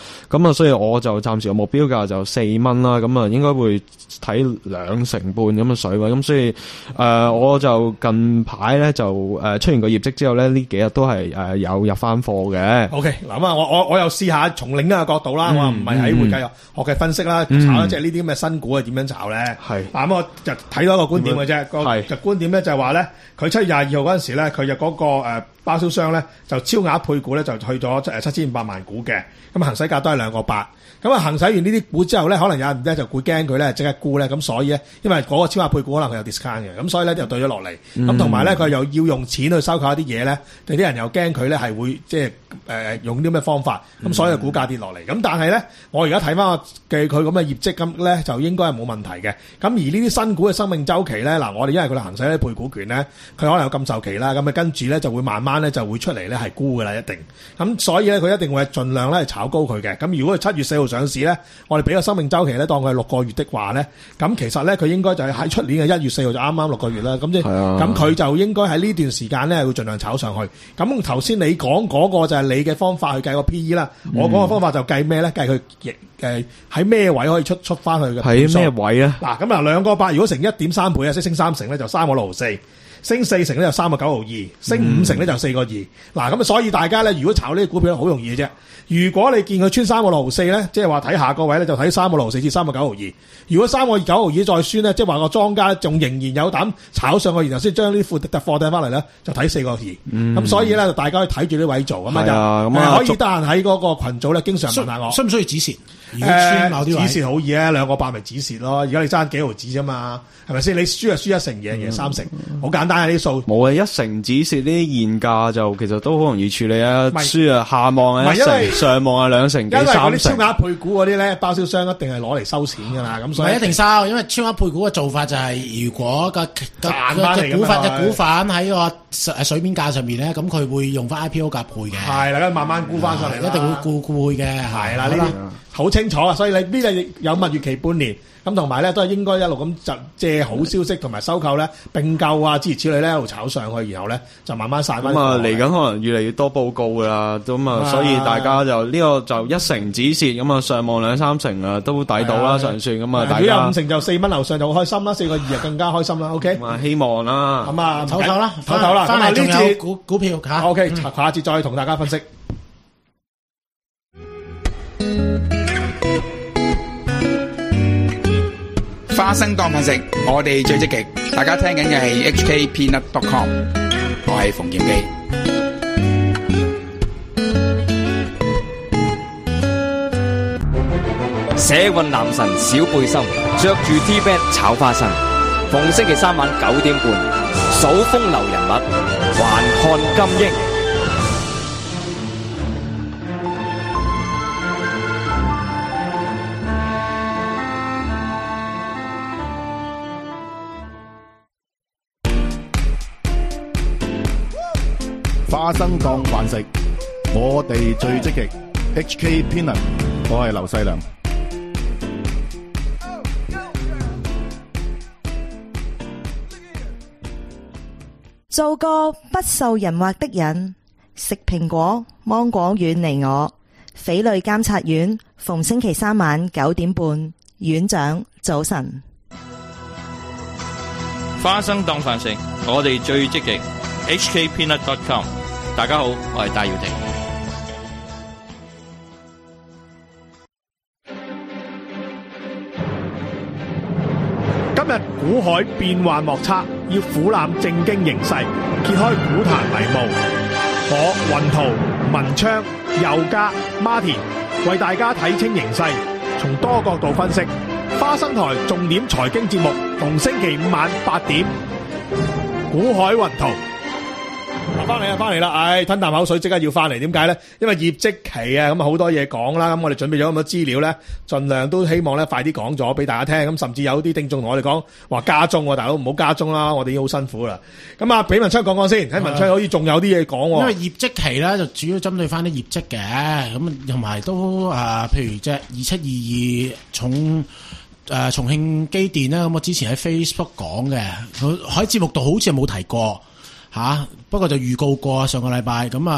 D: 咁啊，所以我就暫時個目標價就四蚊啦，咁啊應該會睇兩成半咁嘅水位，咁所以誒、呃、我就近排咧就誒出完個業績之後咧，呢幾日都係誒有入翻貨嘅。
A: OK，嗱咁啊，我我我又試下從另一個角度啦，我唔係喺會計學嘅分析啦，
D: 嗯、
A: 炒即係呢啲咁嘅新股係點樣炒咧？
D: 係
A: 嗱咁我就睇到一個觀點嘅啫，個就觀點咧就係話咧，佢七月廿二號嗰陣時咧，佢就嗰個誒包銷商咧就超額配股咧就去咗誒七千五百萬股嘅，咁行使價都係兩個八。咁啊，行使完呢啲股之後咧，可能有人咧就會驚佢咧即刻沽咧，咁所以咧，因為嗰個超額配股可能佢有 discount 嘅，咁所以咧就對咗落嚟。咁同埋咧，佢又要用錢去收購一啲嘢咧，對啲人又驚佢咧係會即係誒用啲咩方法，咁所以個股價跌落嚟。咁但係咧，我而家睇翻嘅佢咁嘅業績咁咧，就應該係冇問題嘅。咁而呢啲新股嘅生命週期咧，嗱我哋因為佢哋行使啲配股權咧，佢可能有禁售期啦，咁啊跟住咧就會慢慢咧就會出嚟咧係沽㗎啦，一定。咁所以咧佢一定會係盡量咧炒高佢嘅。咁如果佢七月四號上市咧，我哋俾個生命週期咧當佢係六個月的話咧，咁其實咧佢應該就係喺出年嘅一月四號就啱啱六個月啦。咁即係咁佢就應該喺呢段時間咧會盡量炒上去。咁頭先你講嗰個就係你嘅方法去計個 P E 啦，我講嘅方法就計咩咧？計佢誒喺咩位可以出出翻去嘅？
D: 喺咩位啊？
A: 嗱咁啊兩個八，如果成一點三倍啊，即升三成咧就三個六毫四。升四成咧就三個九毫二，升五成咧就四個二。嗱咁啊，所以大家咧，如果炒呢啲股票好容易嘅啫。如果你見佢穿三個六毫四咧，即係話睇下個位咧，就睇三個六毫四至三個九毫二。如果三個九毫二再穿咧，即係話個莊家仲仍然有膽炒上去，然後先將呢啲貨貨掟翻嚟咧，就睇四個二。咁、嗯、所以咧，大家可以睇住呢位做咁啊，就、呃、可以得閒喺嗰個群組咧，經常問下我，
C: 需唔需要止蝕？
A: 誒、呃，止蝕好易啊，兩個八咪止蝕咯。而家你爭幾毫子啫嘛，係咪先？你輸就輸一成，贏贏三成，好、嗯、簡單啊！呢啲數
D: 冇啊，一成止蝕呢啲現價就其實都好容易處理啊。輸啊，下望啊一成，上望啊兩成幾三成。
A: 因為嗰啲超額配股嗰啲咧，包銷商一定係攞嚟收錢噶啦。咁所以
C: 唔係一定收，因為超額配股嘅做法就係、是，如果個嘅股份嘅股份喺個誒水面價上面咧，咁佢會用翻 I P O 價配嘅。係啦，慢慢沽翻上嚟，一定會沽沽嘅。係啦，呢啲好清楚啊！所以你呢個有蜜月期半年，咁同埋咧都係應該一路咁就借好消息同埋收購咧並購啊諸如此類咧一路炒上去，然後咧就慢慢散翻。
D: 咁啊嚟緊可能越嚟越多報告噶啦，咁啊所以大家就呢、這個就一成止蝕，咁啊上望兩三成啊都抵到啦，上算咁啊大家。如果有五成就四蚊樓上就好開心啦，四個二就更加開心啦。OK，咁希望啦。咁啊
C: 唞唞啦，
A: 唞唞啦。翻嚟呢次
C: 股股票嚇。
A: OK，下次再同大家分析。
J: 花生當飯食，我哋最積極。大家聽緊嘅係 H K Peanut dot com， 我係馮檢基。
K: 社運男神小背心，着住 T-back 炒花生。逢星期三晚九點半，數風流人物，還看金英。
L: 花生當飯食，我哋最積極。H K Peanut， 我係劉細良。
M: 做個不受人惑的人，食蘋果芒果遠離我。匪類監察院逢星期三晚九點半，院長早晨。
N: 花生當飯食，我哋最積極。H K Peanut dot com。大家好，我係戴耀廷。
A: 今日股海變幻莫測，要俯瞰正經形勢，揭開股壇迷霧。我雲圖、文昌、佑嘉、Martin 為大家睇清形勢，從多角度分析。花生台重點財經節目，逢星期五晚八點，股海雲圖。翻嚟啊，翻嚟啦！唉，吞啖口水，即刻要翻嚟。點解咧？因為業績期啊，咁啊好多嘢講啦。咁我哋準備咗咁多資料咧，盡量都希望咧快啲講咗俾大家聽。咁甚至有啲聽眾同我哋講話加鐘，大佬唔好加鐘啦，我哋已經好辛苦啦。咁啊，俾文昌講講先。喺文昌好似仲有啲嘢講。
C: 因為業績期咧就主要針對翻啲業績嘅，咁同埋都啊、呃，譬如即係二七二二重誒、呃、重慶機電啦。咁我之前喺 Facebook 講嘅，佢喺節目度好似冇提過。吓、啊，不過就預告過上個禮拜咁啊，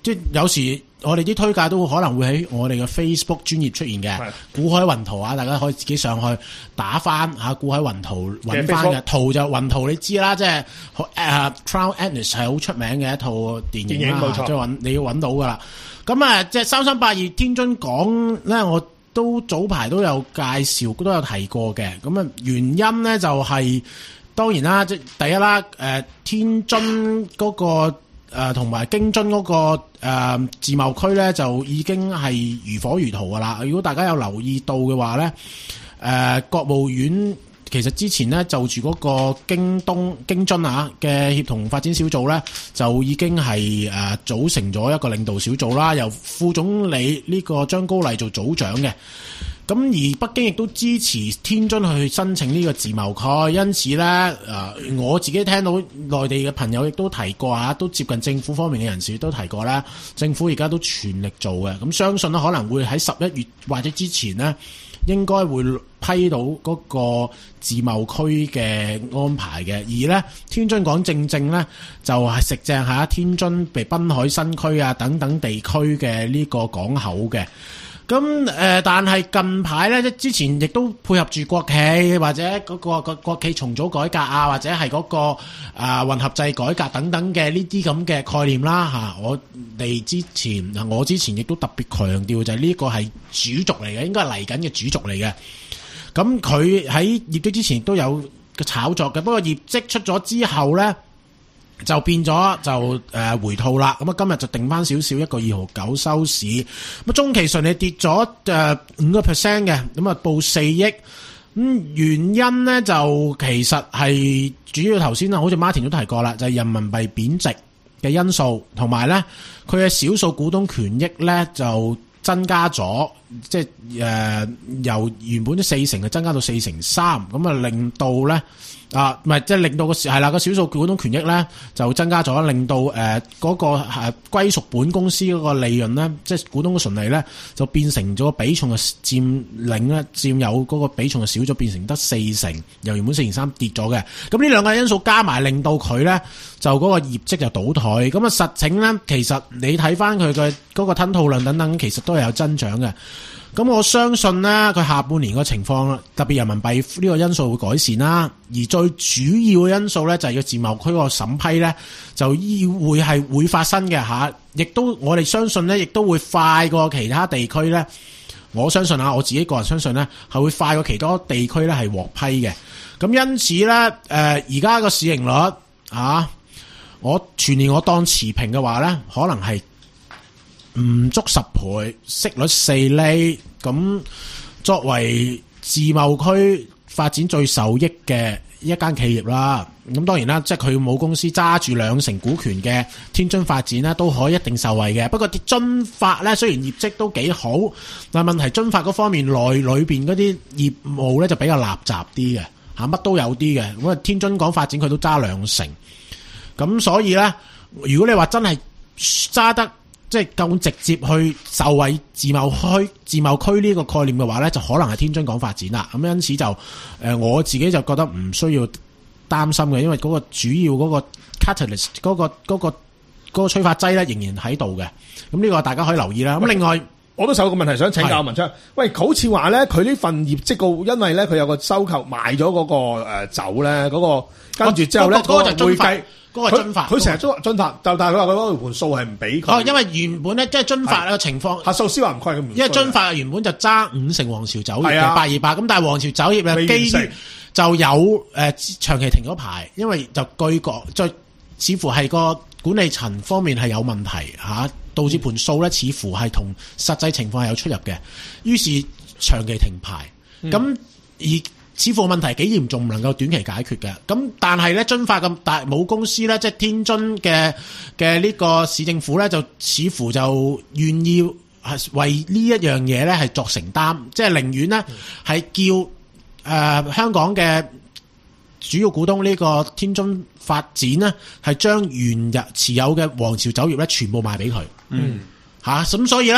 C: 即係有時我哋啲推介都可能會喺我哋嘅 Facebook 專頁出現嘅。股海雲圖啊，大家可以自己上去打翻嚇股海雲圖揾翻嘅圖就雲圖，你知啦，即係誒、uh, Crown Atlas 係好出名嘅一套電影啦，
A: 冇錯，
C: 即係揾你要揾到噶啦。咁啊，即係三三八二天津港咧，我都早排都有介紹，都有提過嘅。咁啊，原因咧就係、是、當然啦，即係第一啦，誒、呃、天津嗰、那個。誒同埋京津嗰、那個誒、呃、自貿區咧，就已經係如火如荼噶啦。如果大家有留意到嘅話咧，誒、呃、國務院其實之前咧就住嗰個京東京津啊嘅協同發展小組咧，就已經係誒、呃、組成咗一個領導小組啦，由副總理呢個張高麗做組長嘅。咁而北京亦都支持天津去申請呢個自貿區，因此咧，誒、呃、我自己聽到內地嘅朋友亦都提過嚇，都接近政府方面嘅人士都提過咧，政府而家都全力做嘅。咁相信咧可能會喺十一月或者之前呢，應該會批到嗰個自貿區嘅安排嘅。而咧天津港正正咧就係、是、食正喺天津被濱海新區啊等等地區嘅呢個港口嘅。咁誒、呃，但係近排咧，即之前亦都配合住國企或者嗰、嗰個國企重組改革啊，或者係嗰、嗰個啊、呃、混合制改革等等嘅呢啲咁嘅概念啦嚇、啊。我哋之前我之前亦都特別強調就係呢個係主軸嚟嘅，應該係嚟緊嘅主軸嚟嘅。咁佢喺業績之前都有個炒作嘅，不過業績出咗之後咧，就變咗就誒、呃、回吐啦，咁啊今日就定翻少少一個二毫九收市，咁中期純利跌咗誒五個 percent 嘅，咁啊報四億，咁、嗯、原因咧就其實係主要頭先啊，好似 Martin 都提過啦，就係、是、人民幣貶值嘅因素，同埋咧佢嘅少數股東權益咧就增加咗，即係誒、呃、由原本啲四成就增加到四成三，咁啊令到咧。啊，唔係即係令到個係啦個少數股東權益咧就增加咗，令到誒嗰、呃那個誒、啊、歸屬本公司嗰個利潤咧，即係股東嘅純利咧，就變成咗比重嘅佔領咧，佔有嗰個比重就少咗，變成得四成，由原本四成三跌咗嘅。咁呢兩個因素加埋，令到佢咧就嗰個業績就倒退。咁啊實情咧，其實你睇翻佢嘅嗰個吞吐量等等，其實都係有增長嘅。咁我相信咧，佢下半年個情況，特別人民幣呢個因素會改善啦。而最主要嘅因素咧，就係個自貿區個審批咧，就要會係會發生嘅吓。亦都我哋相信咧，亦都會快過其他地區咧。我相信啊，我自己個人相信咧，係會快過其他地區咧係獲批嘅。咁因此咧，誒而家個市盈率啊，我全年我當持平嘅話咧，可能係唔足十倍，息率四厘，咁作為自貿區發展最受益嘅一間企業啦。咁當然啦，即係佢母公司揸住兩成股權嘅天津發展咧，都可以一定受惠嘅。不過啲津發咧，雖然業績都幾好，但係問題津發嗰方面內裏邊嗰啲業務咧就比較垃雜啲嘅嚇，乜都有啲嘅。咁啊，天津港發展佢都揸兩成，咁所以咧，如果你話真係揸得，即係咁直接去受惠自貿區、自貿區呢個概念嘅話咧，就可能係天津港發展啦。咁因此就誒、呃，我自己就覺得唔需要擔心嘅，因為嗰個主要嗰個 catalyst 嗰、嗰個嗰、嗰個嗰、嗰個催化劑咧仍然喺度嘅。咁呢個大家可以留意啦。咁另外，
A: 我都有個問題想請教文昌。喂，好似話咧，佢呢份業績個，因為咧佢有個收購賣咗嗰個誒酒咧，嗰、嗰個跟住之後咧，
C: 嗰、嗰個就會計。嗰個津發，
A: 佢成日都津發，但但係佢話佢嗰盤數係唔俾佢。
C: 哦，因為原本咧即係津發嘅情況，
A: 核數師話唔虧咁。
C: 因為津發原本就揸五成皇朝酒業嘅八二八，咁但係皇朝酒業咧基於就有誒、呃、長期停咗牌，因為就據講，就似乎係個管理層方面係有問題嚇、啊，導致盤數咧似乎係同實際情況係有出入嘅，於是長期停牌。咁、嗯、而似乎問題幾嚴重，唔能夠短期解決嘅。咁但係咧，津發咁大母公司咧，即係天津嘅嘅呢個市政府咧，就似乎就願意係為呢一樣嘢咧係作承擔，即係寧願呢係叫誒、呃、香港嘅主要股東呢個天津發展呢，係將原日持有嘅皇朝酒業咧全部賣俾佢。嗯，嚇咁、啊、所以咧。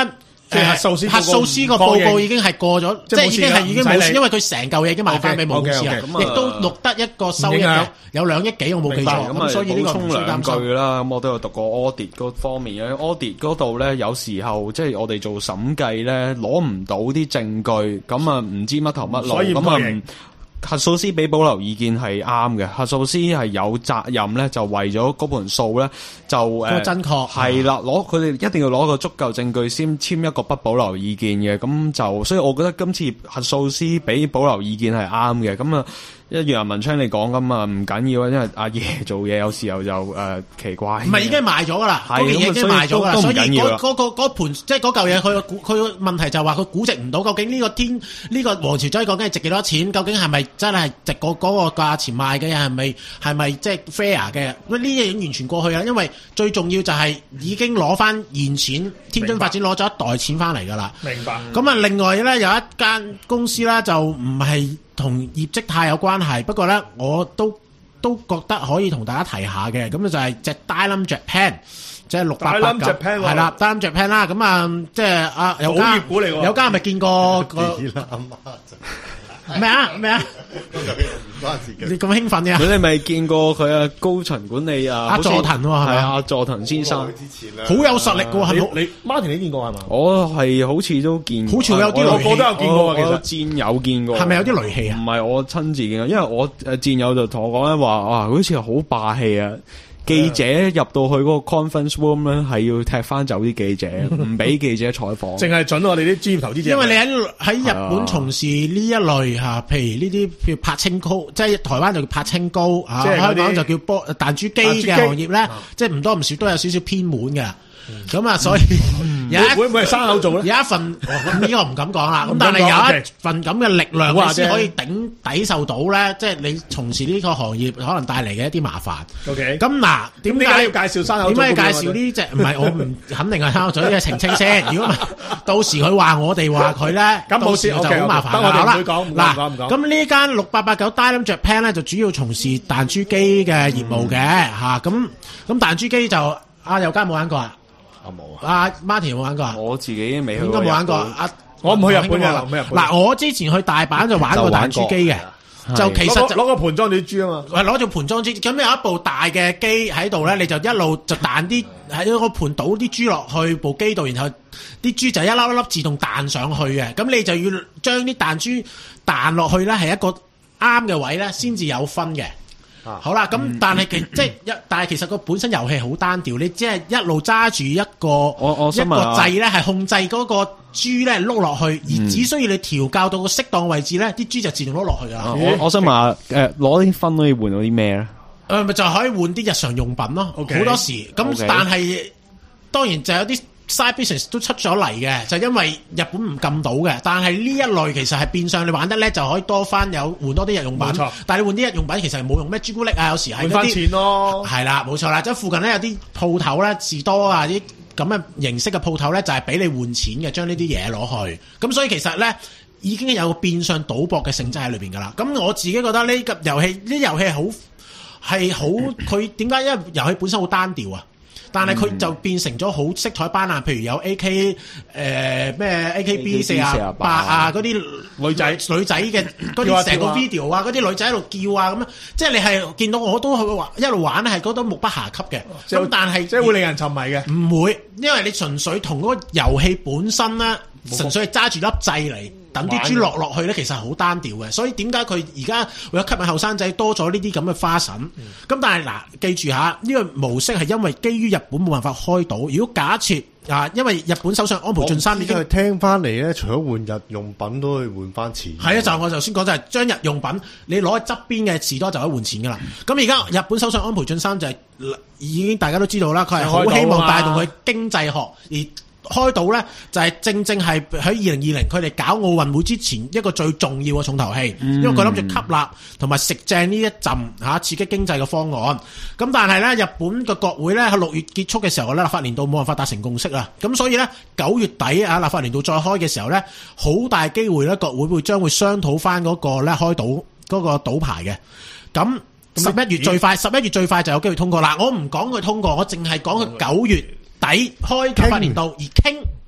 A: 即係核數師
C: 核數師個報告已經係過咗，即係已經係已經冇事，因為佢成嚿嘢已經賣翻俾母公司啦，亦都錄得一個收益嘅，有兩億幾我冇記錯，咁所以呢個唔需要擔心
D: 啦。咁我都有讀過 audit 嗰方面嘅 audit 嗰度咧，有時候即係我哋做審計咧攞唔到啲證據，咁啊唔知乜頭乜路，咁啊核數師俾保留意見係啱嘅，核數師係有責任咧，就為咗嗰盤數咧就誒
C: 真確
D: 係啦，攞佢哋一定要攞個足夠證據先簽一個不保留意見嘅，咁就所以我覺得今次核數師俾保留意見係啱嘅，咁啊。一如阿文昌你講咁啊，唔緊要啊，因為阿爺做嘢有時候就誒、呃、奇怪。
C: 唔係已經賣咗噶啦，嗰件嘢已經賣咗噶啦，所以嗰嗰個嗰盤即係嗰嚿嘢，佢佢個問題就係話佢估值唔到，究竟呢個天呢、呢個王朝仔究竟係值幾多錢？究竟係咪真係值嗰嗰個價錢賣嘅？係咪係咪即係 fair 嘅？呢嘢已經完全過去啦，因為最重要就係已經攞翻現錢，天津發展攞咗一袋錢翻嚟噶啦。
A: 明白。
C: 咁啊，另外咧有一間公司咧就唔係同業績太有關係，不過咧我都都覺得可以同大家提下嘅，咁就係隻 Dynam Japan， 即係六八八九，係啦 Dynam Japan 啦，咁啊即係啊有家有家係咪見過個咩啊咩啊？你咁興奮嘅？
D: 你咪見過佢啊？高層管理啊？
C: 阿佐藤喎，係咪
D: 啊？阿佐藤先生
C: 好有實力嘅喎，係咪？
A: 你 Martin 你見過係嘛？
D: 我係好似都見過，
C: 好似有啲
A: 我我都有見過啊。其實
D: 我戰友見過，
C: 係咪有啲雷氣啊？
D: 唔係我親自見過，因為我誒戰友就同我講咧話，哇，好似好霸氣啊！記者入到去嗰個 conference room 咧，係要踢翻走啲記者，唔俾記者採訪，
A: 淨係準我哋啲專業投資者。
C: 因為你喺喺日本從事呢一類嚇，譬如呢啲叫拍清高，即係台灣就叫拍清高嚇，香港就叫波彈珠機嘅行業咧，即係唔多唔少都有少少偏門嘅。咁啊，所以有一
A: 會唔會係生口做咧？
C: 有一份呢個唔敢講啦。咁但係有一份咁嘅力量，你先可以頂抵受到咧，即係你從事呢個行業可能帶嚟嘅一啲麻煩。
A: OK。
C: 咁嗱，點解
A: 要介紹生口做？
C: 點解要介紹呢隻？唔係我唔肯定係生口做，呢個澄清先。如果唔係，到時佢話我哋話佢咧，
A: 咁冇事就
C: 好麻煩。
A: 得我哋唔會
C: 講。
A: 嗱，
C: 咁呢間六八八九 Dynam Japan 咧，就主要從事彈珠機嘅業務嘅嚇。咁咁彈珠機就阿友嘉冇玩過啊？
D: 冇
C: 啊！阿 Martin 有冇玩過啊？
D: 我自己未去過，
C: 應該冇玩過。阿
A: 我唔去日本嘅。
C: 嗱，我之前去大阪就玩過彈珠機嘅，就其實
A: 攞個盤裝住啲珠啊嘛。
C: 係攞住盤裝珠，咁有一部大嘅機喺度咧，你就一路就彈啲喺個盤倒啲珠落去部機度，然後啲珠就一粒一粒自動彈上去嘅。咁你就要將啲彈珠彈落去咧，係一個啱嘅位咧，先至有分嘅。好啦，咁、嗯、但係其、嗯、即係一，但係其實個本身遊戲好單調，你只係一路揸住一個
D: 我我
C: 一個掣咧，係控制嗰個珠咧碌落去，而只需要你調校到個適當位置咧，啲珠就自動碌落去噶啦。
D: 我我想問下，誒攞啲分可以換到啲咩咧？誒、
C: 呃，咪就可以換啲日常用品咯。好、okay, 多時咁，okay, 但係當然就有啲。side business 都出咗嚟嘅，就因為日本唔禁到嘅。但係呢一類其實係變相你玩得叻就可以多翻有換多啲日用品。冇錯，但係你換啲日用品其實係冇用咩朱古力啊，有時係換翻錢咯。係啦，冇錯啦，即係附近咧有啲鋪頭咧，士多啊啲咁嘅形式嘅鋪頭咧，就係俾你換錢嘅，將呢啲嘢攞去。咁所以其實咧已經有個變相賭博嘅性質喺裏邊㗎啦。咁我自己覺得呢個遊戲呢遊戲係好係好佢點解？因為遊戲本身好單調啊。但係佢就變成咗好色彩斑斕，譬如有 A K 誒、呃、咩 A K B 四啊八啊嗰啲女仔女仔嘅嗰啲成個 video 啊，嗰啲女仔喺度叫啊咁樣，即係你係見到我都去玩一路玩係覺得目不暇給嘅。咁但係
A: 即係會令人沉迷嘅，
C: 唔會，因為你純粹同嗰個遊戲本身咧，純粹係揸住粒掣嚟。等啲珠落落去咧，其實係好單調嘅，所以點解佢而家為咗吸引後生仔多咗呢啲咁嘅花神？咁、嗯、但係嗱，記住下呢、呢個模式係因為基於日本冇辦法開到。如果假設啊，因為日本首相安倍晉三已經
B: 聽翻嚟咧，除咗換日用品都可以換翻錢。
C: 係啊，就我頭先講就係將日用品你攞喺側邊嘅士多就可以換錢噶啦。咁而家日本首相安倍晉三就係、是、已經大家都知道啦，佢係好希望帶動佢經濟學而。開到咧就係正正係喺二零二零佢哋搞奧運會之前一個最重要嘅重頭戲，嗯、因為佢諗住吸納同埋食正呢一陣嚇刺激經濟嘅方案。咁但係咧日本嘅國會咧喺六月結束嘅時候咧立法年度冇辦法達成共識啊。咁所以咧九月底啊立法年度再開嘅時候咧，好大機會咧國會會將會商討翻嗰個咧開賭嗰個賭牌嘅。咁十一月最快，十一月最快就有機會通過啦。我唔講佢通過，我淨係講佢九月底開立法年度而傾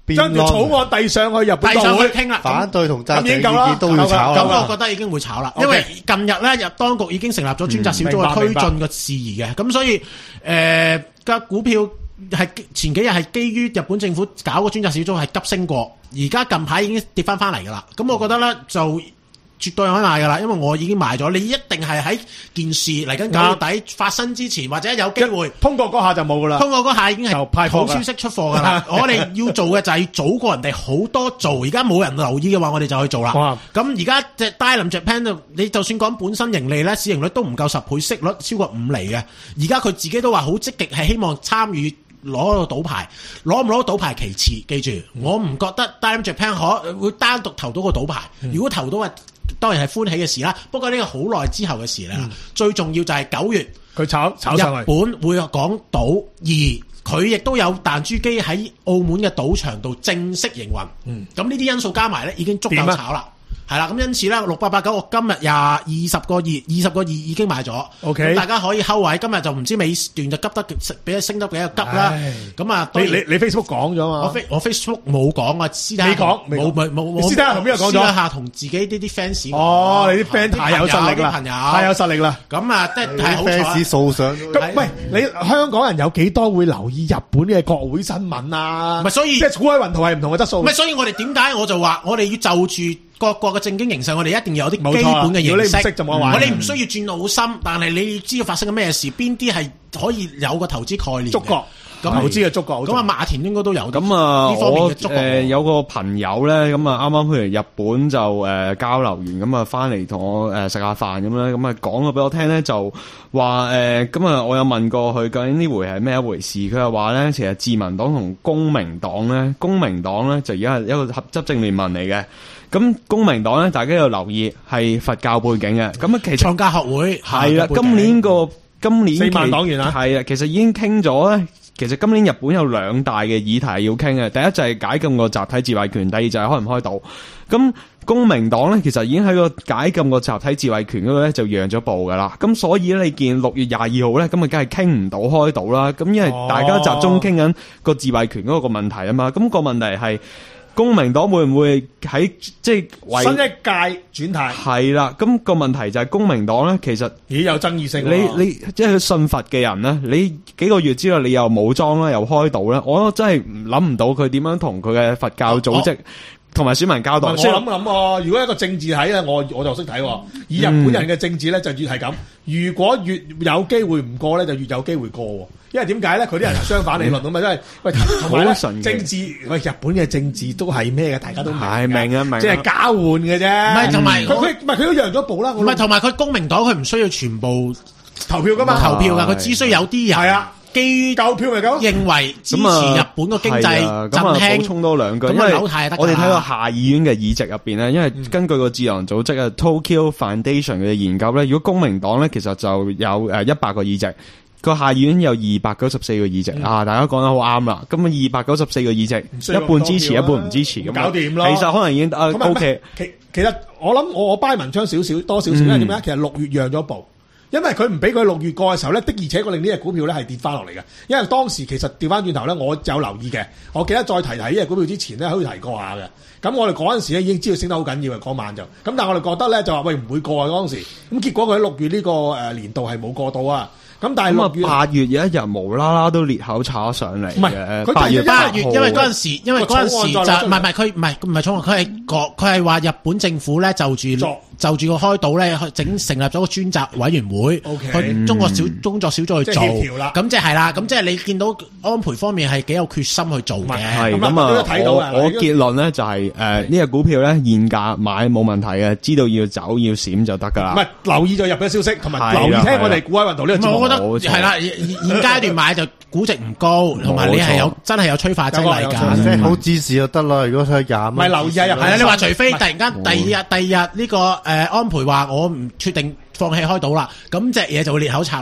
A: 將條草案遞上去日本
C: 遞上
A: 國會
C: 去傾啦。
B: 反對同贊成意
A: 咁已經夠啦
B: 見都要炒
C: 咁
B: 啦。
C: 我覺得已經會炒啦，因為近日咧，入當局已經成立咗專責小組去推進個事宜嘅，咁所以誒嘅股票係前幾日係基於日本政府搞個專責小組係急升過，而家近排已經跌翻翻嚟噶啦，咁我覺得咧就絕對可以買噶啦，因為我已經買咗，你一定係喺件事嚟緊九月底發生之前，或者有機會
A: 通過嗰下就冇噶啦，
C: 通過嗰下已經係
A: 派貨㗎
C: 好消息出貨噶啦。我哋要做嘅就係早過人哋好多做，而家冇人留意嘅話，我哋就去做啦。咁而家隻 Dailim Japan 就你就算講本身盈利咧，市盈率都唔夠十倍，息率超過五厘嘅。而家佢自己都話好積極，係希望參與攞個賭牌，攞唔攞賭牌其次。記住，嗯、我唔覺得 Dailim Japan 可會單獨投到個賭牌。嗯、如果投到啊，當然係歡喜嘅事啦。不過呢個好耐之後嘅事啦。嗯、最重要就係九月
A: 佢炒炒上去，
C: 日本會講賭，而佢亦都有彈珠機喺澳門嘅賭場度正式營運。嗯，咁呢啲因素加埋咧，已經足夠炒啦。係啦，咁因此咧，六八八九我今日廿二十個二，二十個二已經買咗。OK，大家可以睺位。今日就唔知尾段就急得比佢升得比較急啦。咁啊，
A: 你你你 Facebook 講咗嘛？
C: 我 Face 我 Facebook 冇講啊，私底下
A: 講
C: 冇冇冇。
A: 私底下同邊個講咗？
C: 私底下同自己呢啲 fans。
A: 哦，你啲 friend 太有實力啦，
C: 朋友
A: 太有實力啦。
C: 咁啊，即係好彩。
B: fans 掃上。
A: 咁喂，你香港人有幾多會留意日本嘅國會新聞啊？
C: 唔係，所以
A: 即係股海雲圖係唔同嘅質素。
C: 唔係，所以我哋點解我就話我哋要就住各國嘅政經形勢，我哋一定要有啲基本嘅認識。
A: 如果你唔識就冇玩。
C: 我哋唔需要轉到好深，但係你要知道發生緊咩事，邊啲係可以有個投資概念。
A: 觸覺，咁投資嘅觸覺。
C: 咁啊，馬田應該都有。
D: 咁啊，
C: 呢方面
D: 我
C: 嘅觸覺。
D: 誒有個朋友咧，咁啊啱啱去完日本就誒交流完，咁啊翻嚟同我誒食下飯咁咧，咁啊講咗俾我聽咧，就話誒咁啊，我有問過佢究竟呢回係咩一回事，佢就話咧，其實自民黨同公明黨咧，公明黨咧就而家係一個合執政聯盟嚟嘅。咁公明黨咧，大家要留意係佛教背景嘅。咁啊，其實
C: 創價學會
D: 係啦，今年個今年
A: 四萬黨員啊，
D: 係啊，其實已經傾咗咧。其實今年日本有兩大嘅議題係要傾嘅，第一就係解禁個集體自衛權，第二就係開唔開賭。咁公明黨咧，其實已經喺個解禁個集體自衛權嗰度咧就讓咗步噶啦。咁所以咧，你見六月廿二號咧，咁啊梗係傾唔到開賭啦。咁因為大家集中傾緊個自衛權嗰個問題啊嘛。咁個問題係。公明黨會唔會喺即係為
A: 新一屆轉態？
D: 係啦，咁個問題就係公明黨咧，其實
A: 已有爭議性。
D: 你你即係信佛嘅人咧，你幾個月之後你又武裝啦，又開賭咧，我真係諗唔到佢點樣同佢嘅佛教組織同埋選民交代。
A: 我諗諗喎，如果一個政治睇咧，我我就識睇喎。以日本人嘅政治咧，就越係咁。如果越有機會唔過咧，就越有機會過。因為點解咧？佢啲人相反理論咁嘛，因為喂同埋咧政治喂日本嘅政治都係咩嘅？大家都明
D: 係明啊明，
A: 即係交換嘅啫。
C: 唔係同埋
A: 佢佢唔係佢都讓咗步啦。
C: 唔係同埋佢公明黨佢唔需要全部
A: 投票噶嘛？
C: 投票噶，佢只需要有啲人
A: 係啊，基於夠票咪夠。
C: 認為支持日本個經濟振興。
D: 補充多兩句，因為我哋睇到下議院嘅議席入邊咧，因為根據個智囊組織啊 Tokyo Foundation 嘅研究咧，如果公明黨咧其實就有誒一百個議席。個下議院有二百九十四個議席、嗯、啊！大家講得好啱啦。咁啊，二百九十四個議席，一半支持，一半唔支持，咁
A: 搞掂咯。
D: 其實可能已經啊 OK。
A: 其其實我諗我我掰文章少少多少少，因為點解？其實六月讓咗步，因為佢唔俾佢六月過嘅時候咧，的而且確令呢隻股票咧係跌翻落嚟嘅。因為當時其實調翻轉頭咧，我有留意嘅。我記得再提提呢隻股票之前咧，好似提過下嘅。咁我哋嗰陣時咧已經知道升得好緊要嘅嗰晚就。咁但係我哋覺得咧就話喂唔會過啊當時。咁結果佢喺六月呢個誒年度係冇過到啊。咁但係六月
D: 八月有一日無啦啦都裂口炒上嚟嘅，八月
C: 八月，因為嗰陣時，因為嗰陣時就唔係唔係佢唔係唔係草案，佢係佢係話日本政府咧就住就住個開島咧整成立咗個專責委員會，去中國小工作小組去做，咁即係啦，咁即係你見到安倍方面係幾有決心去做嘅。
D: 係咁啊，我我結論咧就係誒呢隻股票咧現價買冇問題嘅，知道要走要閃就得噶啦。
A: 唔係留意咗入嘅消息，同埋留意聽我哋股海運動呢個節目。
C: 係啦，現階段買就估值唔高，同埋你係有真係有催化劑嚟㗎。
B: 好支持就得啦。如果睇廿蚊，
A: 咪留意下入。係
C: 啊，你話除非突然間第二日第二日呢個誒安倍話我唔決定放棄開賭啦，咁隻嘢就會裂口插啦。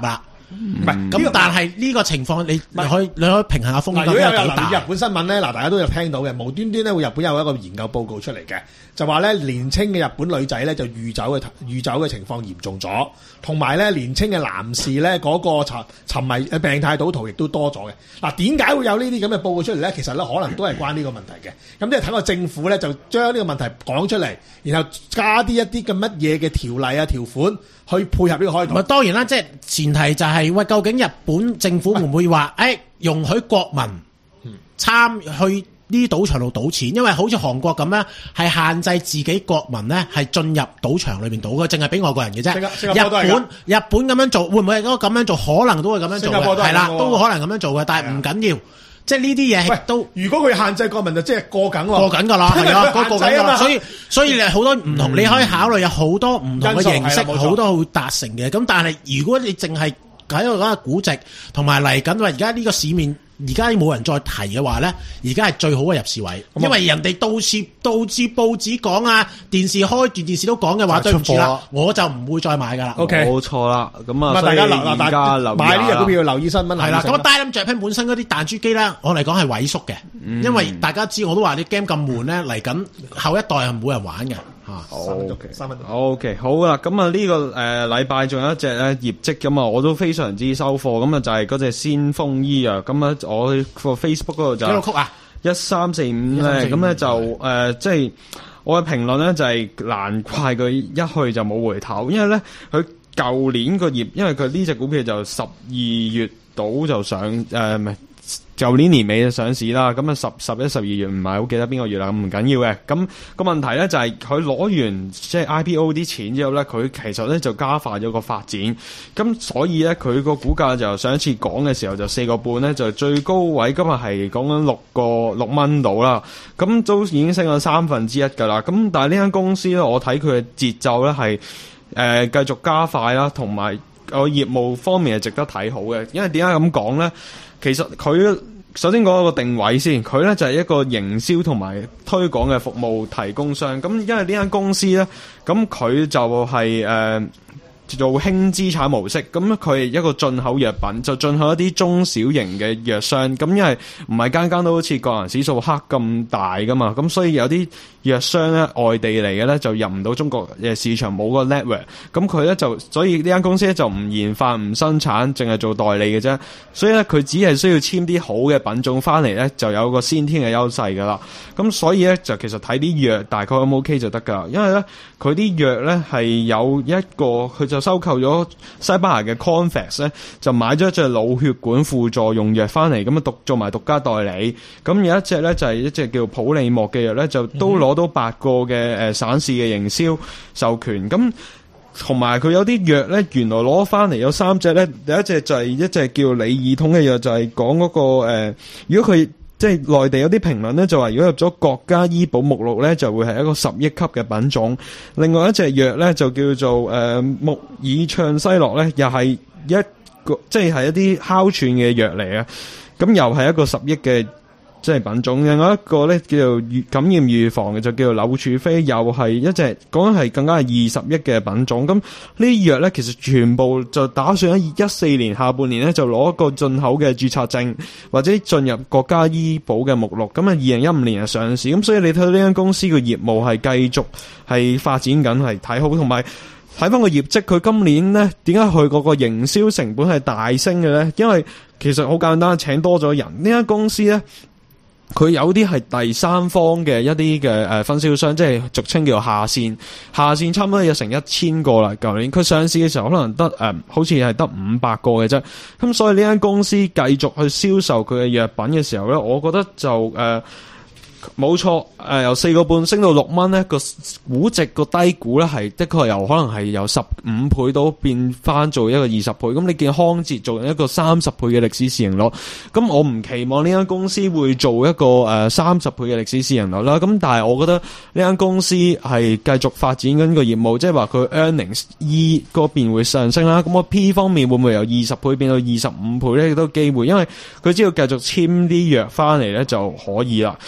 A: 唔係
C: 咁，但係呢個情況你你可以你可以平衡下風險
A: 嗱，如果有有
C: 幾大
A: 留意日本新聞咧，嗱，大家都有聽到嘅，無端端咧會日本有一個研究報告出嚟嘅，就話咧年青嘅日本女仔咧就酗酒嘅酗酒嘅情況嚴重咗，同埋咧年青嘅男士咧嗰個沉沉迷誒病態賭徒亦都多咗嘅。嗱，點解會有呢啲咁嘅報告出嚟咧？其實咧可能都係關呢個問題嘅。咁即係睇個政府咧就將呢個問題講出嚟，然後加啲一啲嘅乜嘢嘅條例啊條款去配合呢個開
C: 咪當然啦，即係前提就係、是、喂，究竟日本政府會唔會話誒、哎、容許國民參去呢啲賭場度賭錢？因為好似韓國咁咧，係限制自己國民咧係進入賭場裏邊賭嘅，淨係俾外國人嘅啫。日本日本咁樣做，會唔會嗰個咁樣做？可能都會咁樣做嘅，係啦，都會可能咁樣做嘅，但係唔緊要。即係呢啲嘢都，
A: 如果佢限制國民就即係過緊喎，
C: 過緊㗎啦，係啊，過緊㗎啦。所以所以你好多唔同，
A: 嗯、
C: 你可以考慮有好多唔同嘅形式，好多會達成嘅。咁但係如果你淨係喺度講個估值，同埋嚟緊話而家呢個市面。而家冇人再提嘅話咧，而家係最好嘅入市位，因為人哋到處到處報紙講啊，電視開住電視都講嘅話，對唔住啦，我就唔會再買噶啦。
A: OK，
D: 冇錯啦。咁啊，
A: 大家留
D: 而家留
A: 買呢隻股票要留意新聞。
C: 係啦，咁啊 Dynam Japan 本身嗰啲彈珠機咧，我嚟講係萎縮嘅，
D: 嗯、
C: 因為大家知我都話啲 game 咁悶咧，嚟緊後一代係冇人玩嘅。
A: 啊，
D: 三分鐘嘅，三分鐘。O K，好啦，咁啊呢個誒禮拜仲有一隻咧業績咁啊，我都非常之收貨，咁啊就係嗰隻先鋒醫藥，咁啊我個 Facebook 嗰度就
C: 曲啊
D: 一三四五咧，咁咧就誒即係我嘅評論咧就係難怪佢一去就冇回頭，因為咧佢舊年個業，因為佢呢隻股票就十二月度就上誒唔係。舊年年尾就上市啦，咁啊十十一十二月唔係好記得邊個月啦，咁唔緊要嘅。咁個問題咧就係佢攞完即係 I P O 啲錢之後咧，佢其實咧就加快咗個發展，咁所以咧佢個股價就上一次講嘅時候就四個半咧，就最高位今日係講緊六個六蚊到啦，咁都已經升咗三分之一噶啦。咁但係呢間公司咧，我睇佢嘅節奏咧係誒繼續加快啦，同埋個業務方面係值得睇好嘅，因為點解咁講咧？其實佢首先講一個定位先，佢咧就係一個營銷同埋推廣嘅服務提供商。咁因為呢間公司咧，咁佢就係、是、誒。呃做輕資產模式，咁佢係一個進口藥品，就進口一啲中小型嘅藥商。咁因為唔係間間都好似個人指數黑咁大噶嘛，咁所以有啲藥商咧外地嚟嘅咧就入唔到中國嘅市場，冇個 network。咁佢咧就所以呢間公司咧就唔研發唔生產，淨係做代理嘅啫。所以咧佢只係需要簽啲好嘅品種翻嚟咧，就有個先天嘅優勢噶啦。咁所以咧就其實睇啲藥大概 O 唔 OK 就得噶。因為咧佢啲藥咧係有一個佢就。就收購咗西班牙嘅 Convex 咧，就買咗一隻腦血管輔助用藥翻嚟，咁啊獨做埋獨家代理。咁有一隻咧就係一隻叫普利莫嘅藥咧，就都攞到八個嘅誒省市嘅營銷授權。咁同埋佢有啲藥咧，原來攞翻嚟有三隻咧，第一隻就係一隻叫理爾通嘅藥，就係講嗰個誒、呃，如果佢。即係內地有啲評論咧，就話如果入咗國家醫保目錄咧，就會係一個十億級嘅品種。另外一隻藥咧就叫做誒、呃、木爾暢西諾咧，又係一個即係係一啲哮喘嘅藥嚟嘅，咁又係一個十億嘅即係品種。另外一個咧叫做感染預防嘅就叫做柳處飛，又係一隻講緊係更加係二十億嘅品種。咁呢啲藥咧其實全部就打算喺一四年下半年咧就攞一個進口嘅註冊證，或者進入國家醫保嘅目錄。咁啊二零一五年就上市，咁所以你睇到呢間公司嘅業務係繼續係發展緊，係睇好。同埋睇翻個業績，佢今年咧點解佢嗰個營銷成本係大升嘅咧？因為其實好簡單，請多咗人。呢間公司咧。佢有啲係第三方嘅一啲嘅誒分銷商，即係俗稱叫做下線，下線差唔多有成一千個啦。舊年佢上市嘅時候可能得誒、呃，好似係得五百個嘅啫。咁所以呢間公司繼續去銷售佢嘅藥品嘅時候咧，我覺得就誒。呃冇錯，誒、呃、由四個半升到六蚊咧，個估值個低估咧係的確由可能係由十五倍到變翻做一個二十倍。咁你見康捷做一個三十倍嘅歷史市盈率，咁我唔期望呢間公司會做一個誒三十倍嘅歷史市盈率啦。咁但係我覺得呢間公司係繼續發展緊個業務，即係話佢 earnings E 嗰邊會上升啦。咁我 P 方面會唔會由二十倍變到二十五倍咧？亦都有機會，因為佢只要繼續簽啲藥翻嚟咧就可以啦。咁所以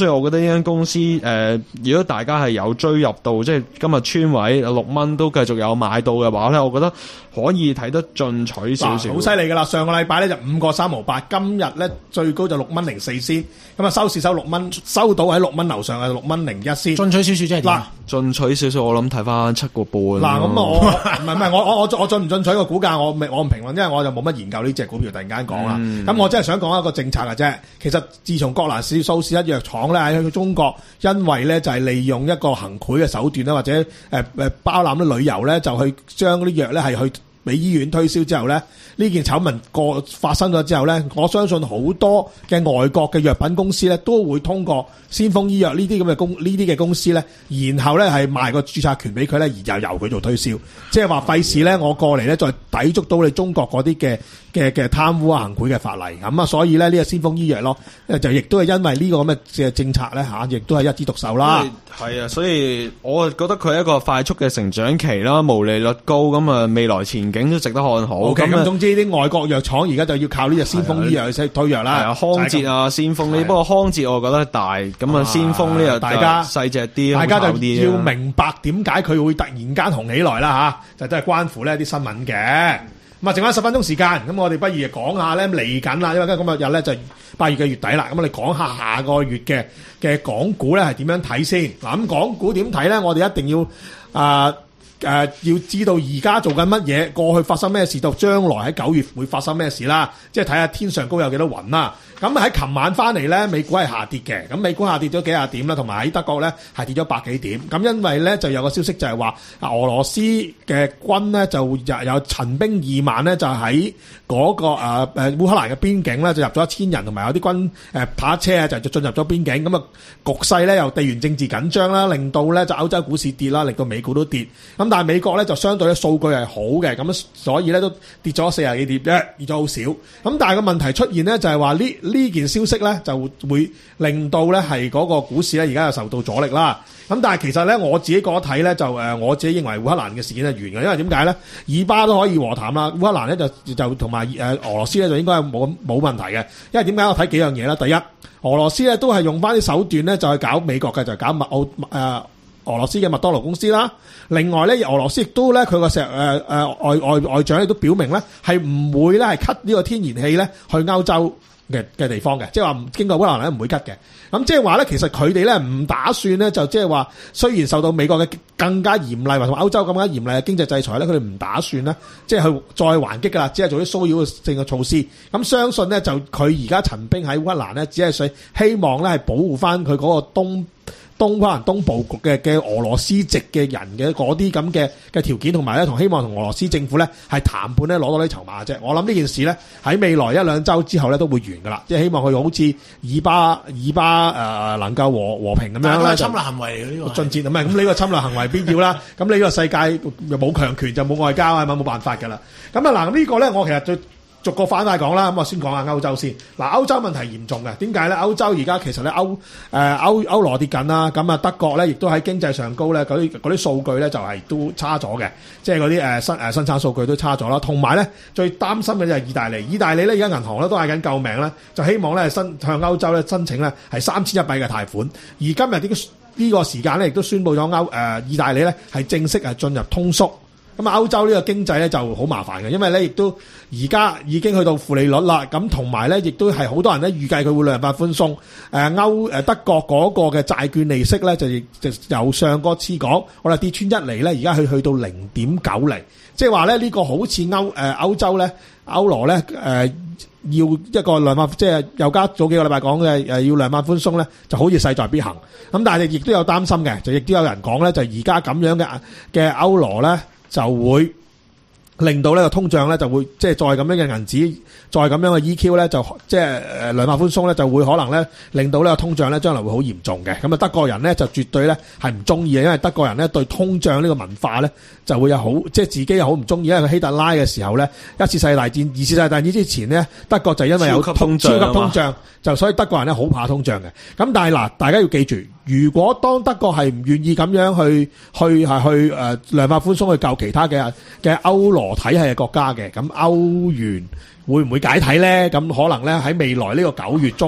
D: 以我覺得呢間公司誒、呃，如果大家係有追入到，即係今日穿位六蚊都繼續有買到嘅話咧，我覺得可以睇得進取少少。
A: 好犀利㗎啦！上個禮拜咧就五個三毫八，今日咧最高就六蚊零四仙，咁啊收市收六蚊，收到喺六蚊樓上嘅六蚊零一仙。
C: 進取少少即係點啊？
D: 進取少少，我諗睇翻七個半。
A: 嗱，咁我唔係唔係我我我我進唔進取個股價，我未我唔評論，因為我就冇乜研究呢隻股票，突然間講啦。咁、嗯、我真係想講一個政策嘅啫。其實自從葛蘭素史一藥廠咧喺中國，因為咧就係利用一個行賄嘅手段啦，或者誒誒包攬啲旅遊咧，就去將嗰啲藥咧係去俾醫院推銷之後咧，呢件醜聞過發生咗之後咧，我相信好多嘅外國嘅藥品公司咧都會通過先鋒醫藥呢啲咁嘅公呢啲嘅公司咧，然後咧係賣個註冊權俾佢咧，而又由佢做推銷，即係話費事咧我過嚟咧再抵觸到你中國嗰啲嘅嘅嘅貪污啊行賄嘅法例，咁啊所以咧呢個先鋒醫藥咯，就亦都係因為呢個咁嘅政策咧嚇，亦都係一枝獨秀啦。
D: 係啊，所以我覺得佢係一個快速嘅成長期啦，毛利率高，咁啊未來前景都值得看好。
A: OK，咁總之啲外國藥廠而家就要靠呢隻先鋒醫藥去推藥啦。
D: 係啊，康捷啊，先鋒呢，不過康捷我覺得大，咁啊先鋒呢又
A: 大家
D: 細隻啲，
A: 大家就要明白點解佢會突然間紅起來啦嚇，就都係關乎呢啲新聞嘅。咁啊，剩翻十分鐘時間，咁我哋不如講下咧嚟緊啦，因為今日日咧就八月嘅月底啦，咁我哋講下下個月嘅嘅港股咧係點樣睇先。嗱，咁港股點睇咧？我哋一定要啊。誒、呃，要知道而家做緊乜嘢，過去發生咩事，到將來喺九月會發生咩事啦。即係睇下天上高有幾多雲啦。咁喺琴晚翻嚟咧，美股係下跌嘅。咁美股下跌咗幾廿點啦，同埋喺德國咧係跌咗百幾點。咁因為咧就有個消息就係話，俄羅斯嘅軍咧就有有陳兵二萬咧，就喺嗰、那個誒誒、呃、烏克蘭嘅邊境咧就入咗一千人，同埋有啲軍誒跑車啊就進入咗邊境。咁啊局勢咧又地緣政治緊張啦，令到咧就歐洲股市跌啦，令到美股都跌。咁但係美國咧就相對咧數據係好嘅，咁所以咧都跌咗四十幾點啫，跌咗好少。咁但係個問題出現咧就係話呢呢件消息咧就會令到咧係嗰個股市咧而家又受到阻力啦。咁但係其實咧我自己覺得睇咧就誒我自己認為烏克蘭嘅事件係完嘅，因為點解咧？以巴都可以和談啦，烏克蘭咧就就同埋誒俄羅斯咧就應該係冇冇問題嘅。因為點解我睇幾樣嘢咧？第一，俄羅斯咧都係用翻啲手段咧就去搞美國嘅，就係搞麥奧誒。俄羅斯嘅麥當勞公司啦，另外咧，俄羅斯亦都咧，佢個石誒誒外外外長亦都表明咧，係唔會咧係 cut 呢個天然氣咧去歐洲嘅嘅地方嘅，即係話經過烏克蘭咧唔會 cut 嘅。咁即係話咧，其實佢哋咧唔打算咧，就即係話雖然受到美國嘅更加嚴厲或同歐洲更加嚴厲嘅經濟制裁咧，佢哋唔打算咧，即係去再還擊㗎啦，只係做啲騷擾性嘅措施。咁相信咧，就佢而家陳兵喺烏克蘭咧，只係想希望咧係保護翻佢嗰個東。東可能東部嘅嘅俄羅斯籍嘅人嘅嗰啲咁嘅嘅條件，同埋咧同希望同俄羅斯政府咧係談判咧攞到啲籌碼啫。我諗呢件事咧喺未來一兩週之後咧都會完噶啦，即係希望佢好似以巴以巴誒、呃、能夠和和平咁樣咧。
C: 侵略行為嚟嘅呢個
A: 進戰咁啊！咁呢個侵略行為必要啦。咁呢個世界又冇強權就冇外交係咪冇辦法噶啦？咁啊嗱，呢個咧我其實最。逐個反派講啦，咁我先講下歐洲先。嗱，歐洲問題嚴重嘅，點解咧？歐洲而家其實咧歐誒歐歐羅跌緊啦，咁啊德國咧亦都喺經濟上高咧，嗰啲嗰啲數據咧就係都差咗嘅，即係嗰啲誒生誒生產數據都差咗啦。同埋咧最擔心嘅就係意大利，意大利咧而家銀行咧都嗌緊救命咧，就希望咧申向歐洲咧申請咧係三千一百嘅貸款。而今日呢個呢個時間咧亦都宣布咗歐誒意大利咧係正式係進入通縮。咁啊，歐洲呢個經濟咧就好麻煩嘅，因為咧亦都而家已經去到負利率啦。咁同埋咧，亦都係好多人咧預計佢會量化寬鬆。誒歐誒德國嗰個嘅債券利息咧就亦就由上個次講，我哋跌穿一厘咧，而家去去到零點九厘，即係話咧呢個好似歐誒歐洲咧歐羅咧誒要一個量化，即係又加早幾個禮拜講嘅誒要量化寬鬆咧，就好似勢在必行。咁但係亦都有擔心嘅，就亦都有人講咧，就而家咁樣嘅嘅歐羅咧。就會令到呢個通脹咧就會即係再咁樣嘅銀紙，再咁樣嘅 E Q 咧就即係誒量化寬鬆咧就會可能咧令到呢個通脹咧將來會好嚴重嘅。咁啊德國人咧就絕對咧係唔中意嘅，因為德國人咧對通脹呢個文化咧就會有好即係自己又好唔中意。因為希特拉嘅時候咧一次世界大戰、二次世界大戰之前咧德國就因為有超級通脹，超級通脹就所以德國人咧好怕通脹嘅。咁但係嗱，大家要記住。如果當德國係唔願意咁樣去去係去誒量化寬鬆去救其他嘅嘅歐羅體系嘅國家嘅，咁歐元會唔會解體咧？咁可能咧喺未來呢個九月中咧就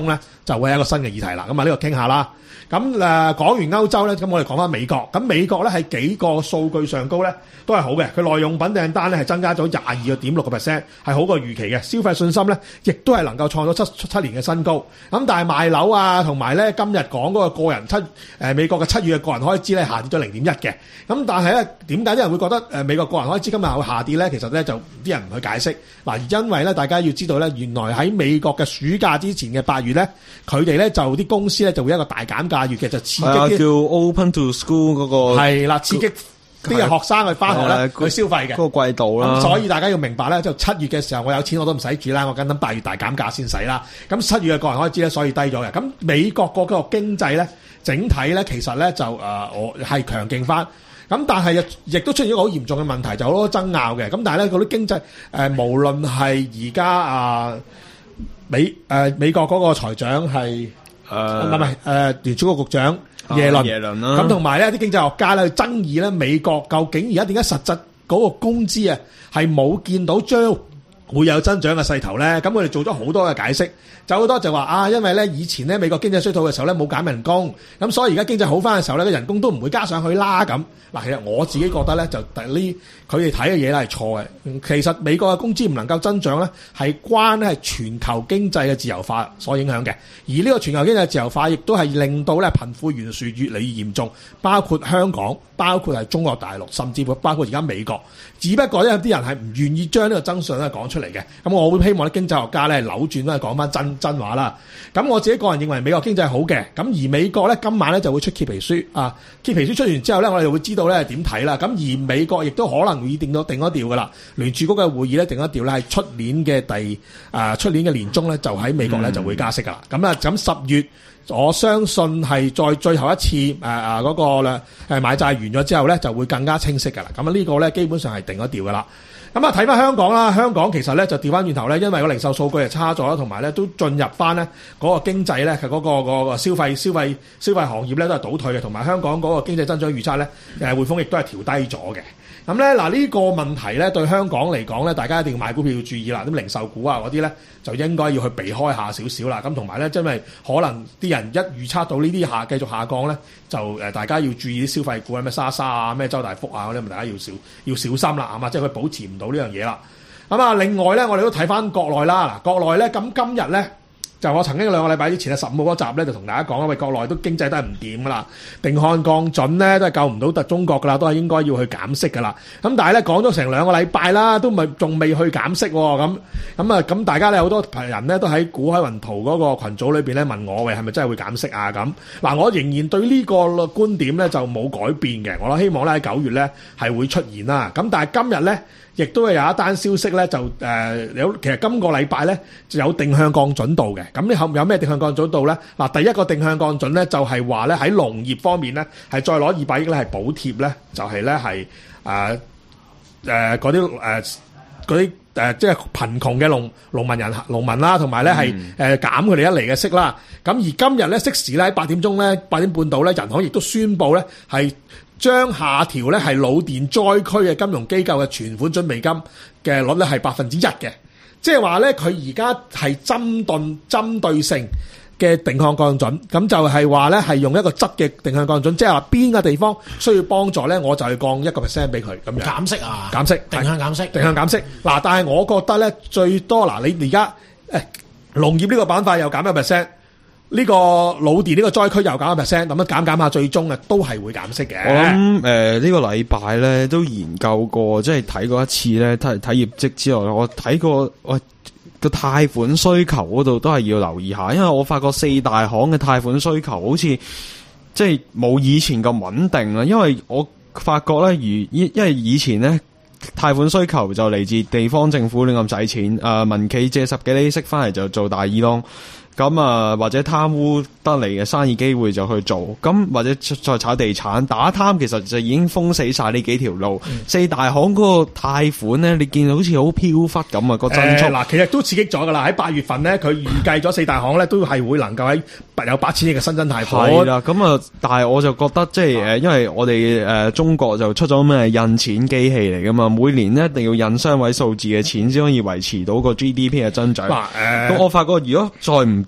A: 就會係一個新嘅議題啦。咁啊呢個傾下啦。咁誒講完歐洲咧，咁我哋講翻美國。咁美國咧喺幾個數據上高咧都係好嘅，佢耐用品訂單咧係增加咗廿二個點六個 percent，係好過預期嘅。消費信心咧亦都係能夠創咗七七年嘅新高。咁但係賣樓啊，同埋咧今日講嗰個個人七誒美國嘅七月嘅個人開支咧下跌咗零點一嘅。咁但係咧點解啲人會覺得誒美國個人開支今日會下跌咧？其實咧就啲人唔去解釋嗱，因為咧大家要知道咧，原來喺美國嘅暑假之前嘅八月咧，佢哋咧就啲公司咧就會一個大減價月嘅，就刺激啲
D: 叫 Open to School 嗰、那個
A: 係啦，刺激啲學生去翻學咧去消費嘅
D: 嗰個季度啦。
A: 所以大家要明白咧，就七月嘅時候我有錢我都唔使住啦，我緊等八月大減價先使啦。咁七月嘅個人開支咧，所以低咗嘅。咁美國嗰個經濟咧，整體咧其實咧就誒我係強勁翻。咁但係亦都出現一個好嚴重嘅問題，就好多爭拗嘅。咁但係咧嗰啲經濟誒、呃，無論係而家啊美誒、呃、美國嗰個財長係誒唔係唔係誒聯儲局局長耶倫，
D: 耶倫啦。
A: 咁同埋咧啲經濟學家咧去爭議咧，美國究竟而家點解實質嗰個工資啊係冇見到將會有增長嘅勢頭咧？咁我哋做咗好多嘅解釋。就好多就話啊，因為咧以前咧美國經濟衰退嘅時候咧冇減人工，咁所以而家經濟好翻嘅時候咧，個人工都唔會加上去啦咁。嗱，其實我自己覺得咧，就呢佢哋睇嘅嘢咧係錯嘅。其實美國嘅工資唔能夠增長咧，係關咧係全球經濟嘅自由化所影響嘅。而呢個全球經濟自由化亦都係令到咧貧富懸殊越嚟越嚴重，包括香港，包括係中國大陸，甚至乎包括而家美國。只不過有啲人係唔願意將呢個真相咧講出嚟嘅。咁我會希望啲經濟學家咧扭轉咧講翻真真話啦。咁我自己個人認為美國經濟係好嘅。咁而美國咧今晚咧就會出揭皮書啊，揭皮書出完之後咧，我哋會知道咧點睇啦。咁而美國亦都可能會定到定咗調噶啦。聯儲局嘅會議咧定咗調咧係出年嘅第啊出年嘅年中咧就喺美國咧就會加息噶啦。咁啊咁十月我相信係在最後一次誒誒嗰個咧誒買債完咗之後咧就會更加清晰噶啦。咁啊呢個咧基本上係定咗調噶啦。咁啊睇翻香港啦，香港其實咧就調翻轉頭咧，因為個零售數據係差咗啦，同埋咧都進入翻咧嗰個經濟咧係嗰個嗰個消費消費消費行業咧都係倒退嘅，同埋香港嗰個經濟增長預測咧誒匯豐亦都係調低咗嘅。咁咧嗱呢個問題咧對香港嚟講咧，大家一定要買股票要注意啦。咁零售股啊嗰啲咧就應該要去避開下少少啦。咁同埋咧，因為可能啲人一預測到呢啲下繼續下降咧，就誒大家要注意啲消費股啊，咩莎莎啊，咩周大福啊嗰啲，咪大家要小要小心啦，係嘛？即係佢保持唔到呢樣嘢啦。咁啊，另外咧，我哋都睇翻國內啦。嗱，國內咧咁今日咧。就我曾經兩個禮拜之前啊，十五號嗰集咧就同大家講啦，喂，國內都經濟都係唔掂噶啦，定向降準咧都係救唔到特中國噶啦，都係應該要去減息噶啦。咁但係咧講咗成兩個禮拜啦，都咪仲未去減息喎。咁咁啊咁大家咧好多人咧都喺股海雲圖嗰個群組裏邊咧問我，喂，係咪真係會減息啊？咁嗱，我仍然對呢個觀點咧就冇改變嘅。我希望咧喺九月咧係會出現啦。咁但係今日咧。亦都係有一單消息咧，就誒、呃、有其實今個禮拜咧就有定向降準度嘅。咁你後有咩定向降準度咧？嗱，第一個定向降準咧就係話咧喺農業方面咧係再攞二百億咧係補貼咧，就係咧係誒誒嗰啲誒嗰啲誒即係貧窮嘅農農民人農民啦，同埋咧係誒減佢哋一厘嘅息啦。咁而今日咧適時咧喺八點鐘咧八點半到咧，人行亦都宣布咧係。將下調咧係老電災區嘅金融機構嘅存款準備金嘅率咧係百分之一嘅，即係話咧佢而家係針對針對性嘅定向降準，咁就係話咧係用一個質嘅定向降準，即係話邊個地方需要幫助咧，我就係降一個 percent 俾佢咁樣。減息啊？減息，
C: 定向減息，
A: 定向減息。嗱，但係我覺得咧最多嗱，你而家誒農業呢個板塊又減一 percent。呢個老電呢個災區又減一 percent，咁樣減減下，最終啊都係會減息嘅。
D: 我諗誒呢個禮拜咧都研究過，即係睇過一次咧，睇睇業績之外，我睇過喂個貸款需求嗰度都係要留意下，因為我發覺四大行嘅貸款需求好似即係冇以前咁穩定啦。因為我發覺咧，如因因為以前咧貸款需求就嚟自地方政府亂咁使錢，誒、呃、民企借十幾厘息翻嚟就做大耳窿。咁啊，或者貪污得嚟嘅生意機會就去做，咁或者再炒地產打貪，其實就已經封死晒呢幾條路。嗯、四大行嗰個貸款咧，你見到好似好飄忽咁啊個增速。嗱、
A: 呃，其實都刺激咗噶啦。喺八月份咧，佢預計咗四大行咧都係會能夠喺有八千億嘅新增貸款。
D: 係啦，咁啊，但係我就覺得即係誒，因為我哋誒、呃、中國就出咗咩印錢機器嚟噶嘛，每年咧一定要印雙位數字嘅錢先可以維持到個 G D P 嘅增長。嗱、呃，咁我發覺如果再唔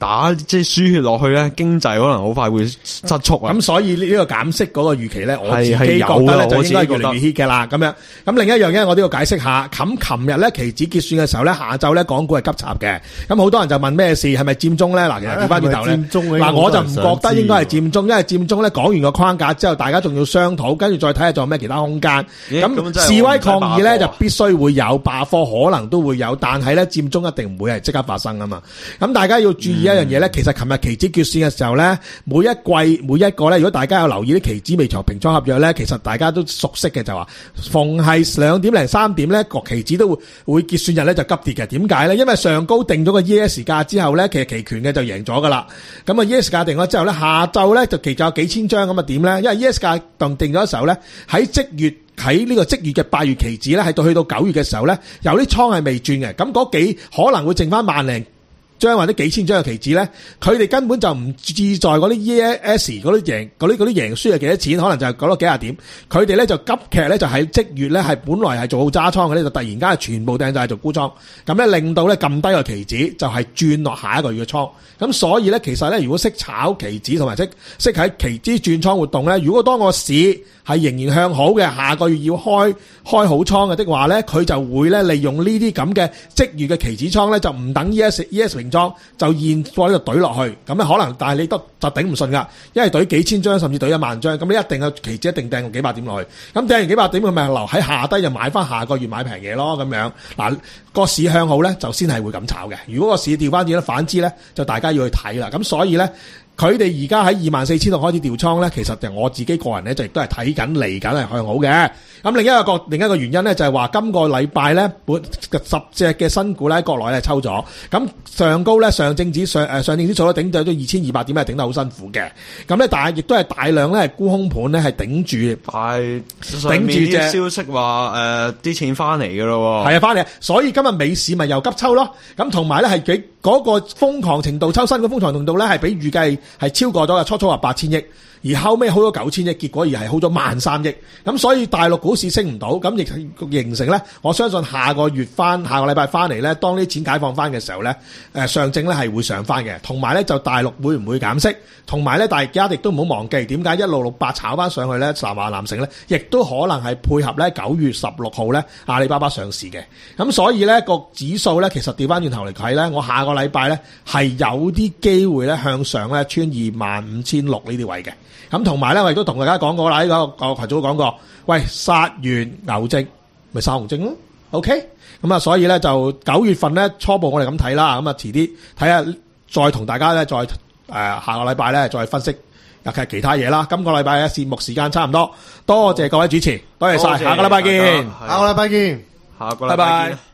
D: 打即係輸血落去咧，經濟可能好快會失速啊。
A: 咁所以呢個減息嗰個預期咧，我自己
D: 係
A: 覺得咧就應該
D: 有
A: 越嚟越 hit 嘅啦。咁樣咁另一樣嘢我都要解釋下。咁琴日咧期指結算嘅時候咧，下晝咧港股係急插嘅。咁好多人就問咩事，係咪佔中咧？嗱，其實調翻轉頭咧，嗱我就唔覺得應該係佔中，因為佔中咧講完個框架之後，大家仲要商討，跟住再睇下仲有咩其他空間。咁示威抗議咧就必須會有罷課，可能都會有，但係咧佔中一定唔會係即刻發生啊嘛。咁大家要注意一樣嘢咧，其實琴日期指結算嘅時候咧，每一季每一個咧，如果大家有留意啲期指未長平倉合約咧，其實大家都熟悉嘅就話，逢係兩點零三點咧，個期指都會會結算日咧就急跌嘅。點解咧？因為上高定咗個 E S 價之後咧，其實期權嘅就贏咗噶啦。咁啊 E S 價定咗之後咧，下晝咧就期就有幾千張咁啊點咧？因為 E S 價定定咗嘅時候咧，喺即月喺呢個即月嘅八月期指咧，係到去到九月嘅時候咧，有啲倉係未轉嘅。咁嗰幾可能會剩翻萬零張或者幾千張嘅期指咧，佢哋根本就唔志在嗰啲 E S 嗰啲贏嗰啲嗰啲贏輸係幾多錢，可能就係嗰多幾廿點。佢哋咧就急劇咧就喺即月咧係本來係做好揸倉嘅咧，就突然間係全部掟晒做沽倉，咁咧令到咧咁低個期指就係轉落下一個月嘅倉。咁所以咧其實咧如果識炒期指同埋識識喺期指轉倉活動咧，如果當個市係仍然向好嘅，下個月要開開好倉嘅的話咧，佢就會咧利用呢啲咁嘅即月嘅期指倉咧，就唔等 E S E S 平倉，就現貨呢度懟落去，咁咧可能，但係你都就頂唔順噶，因為懟幾千張甚至懟一萬張，咁你一定嘅期指一定掟幾百點落去，咁掟完幾百點佢咪留喺下低就買翻下個月買平嘢咯，咁樣嗱個市向好咧就先係會咁炒嘅，如果個市調翻轉咧反之咧就大家要去睇啦，咁所以咧。佢哋而家喺二萬四千度開始調倉咧，其實就我自己個人咧就亦都係睇緊嚟緊係向好嘅。咁另一個另一個原因咧就係話今個禮拜咧本十隻嘅新股咧喺國內咧抽咗，咁上高咧上證指上誒上證指數咧頂到咗二千二百點係頂得好辛苦嘅。咁咧但係亦都係大量咧係沽空盤咧係頂住，
D: 係
A: 頂住隻
D: 消息話誒啲錢翻嚟㗎咯喎。
A: 係啊，翻嚟，所以今日美市咪又急抽咯。咁同埋咧係幾嗰個瘋狂程度抽新嘅瘋狂程度咧係比預計係超過咗嘅，初初話八千億，而後尾好咗九千億，結果而係好咗萬三億。咁所以大陸股市升唔到，咁亦形成咧，我相信下個月翻下個禮拜翻嚟咧，當啲錢解放翻嘅時候咧，誒上證咧係會上翻嘅。同埋咧就大陸會唔會減息？同埋咧大家亦都唔好忘記點解一六六八炒翻上去咧，南華南城咧，亦都可能係配合咧九月十六號咧阿里巴巴上市嘅。咁所以咧個指數咧其實調翻轉頭嚟睇咧，我下個禮拜咧係有啲機會咧向上咧穿二萬五千六呢啲位嘅。咁同埋咧，我亦都同大家講過啦，呢個個群組都講過，喂，殺完牛證咪殺熊證咯 ，OK？咁啊，所以咧就九月份咧初步我哋咁睇啦，咁啊遲啲睇下，再同大家咧再誒、呃、下個禮拜咧再分析尤其係其他嘢啦。今個禮拜嘅節目時間差唔多，多謝各位主持，多謝晒，下個禮拜見，
B: 下個禮拜見，
D: 下個禮拜見。
A: 拜拜。